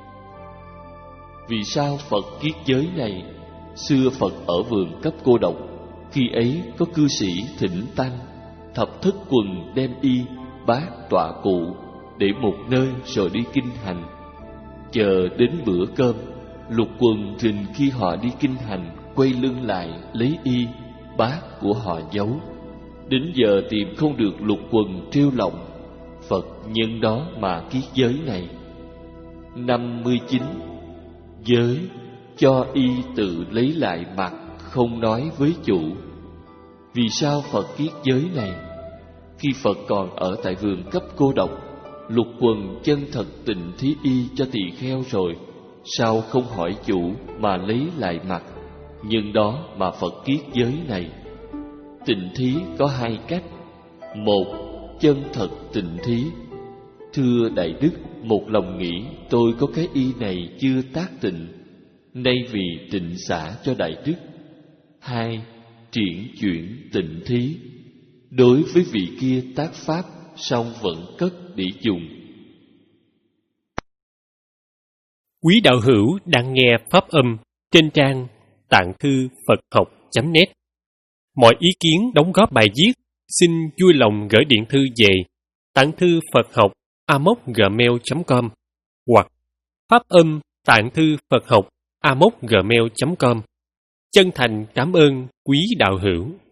Vì sao Phật kiết giới này? Xưa Phật ở vườn Cấp Cô Độc, khi ấy có cư sĩ thỉnh tăng, thập thất quần đem y, bát tọa cụ để một nơi rồi đi kinh hành. Chờ đến bữa cơm, lục quần rình khi họ đi kinh hành quay lưng lại lấy y, bát của họ giấu. Đến giờ tìm không được lục quần trêu lòng. Phật nhân đó mà kiết giới này. Năm mươi chín. Giới cho y tự lấy lại mặt, không nói với chủ. Vì sao Phật kiết giới này? Khi Phật còn ở tại vườn Cấp Cô Độc, lục quần chân thật tịnh thí y cho tỳ kheo rồi, sao không hỏi chủ mà lấy lại mặt? Nhưng đó mà Phật kiết giới này. Tịnh thí có hai cách. Một, chân thật tịnh thí. Thưa Đại Đức, một lòng nghĩ tôi có cái y này chưa tác tịnh, nay vì tịnh xả cho Đại Đức. Hai, triển chuyển tịnh thí. Đối với vị kia tác pháp, song vẫn cất để dùng. Quý đạo hữu đang nghe pháp âm trên trang tạng thư Phật học chấm net. Mọi ý kiến đóng góp bài viết xin vui lòng gửi điện thư về tạng thư Phật học a m o c gmail chấm com hoặc pháp âm tạng thư Phật học a m o c gmail chấm com. Chân thành cảm ơn quý đạo hữu.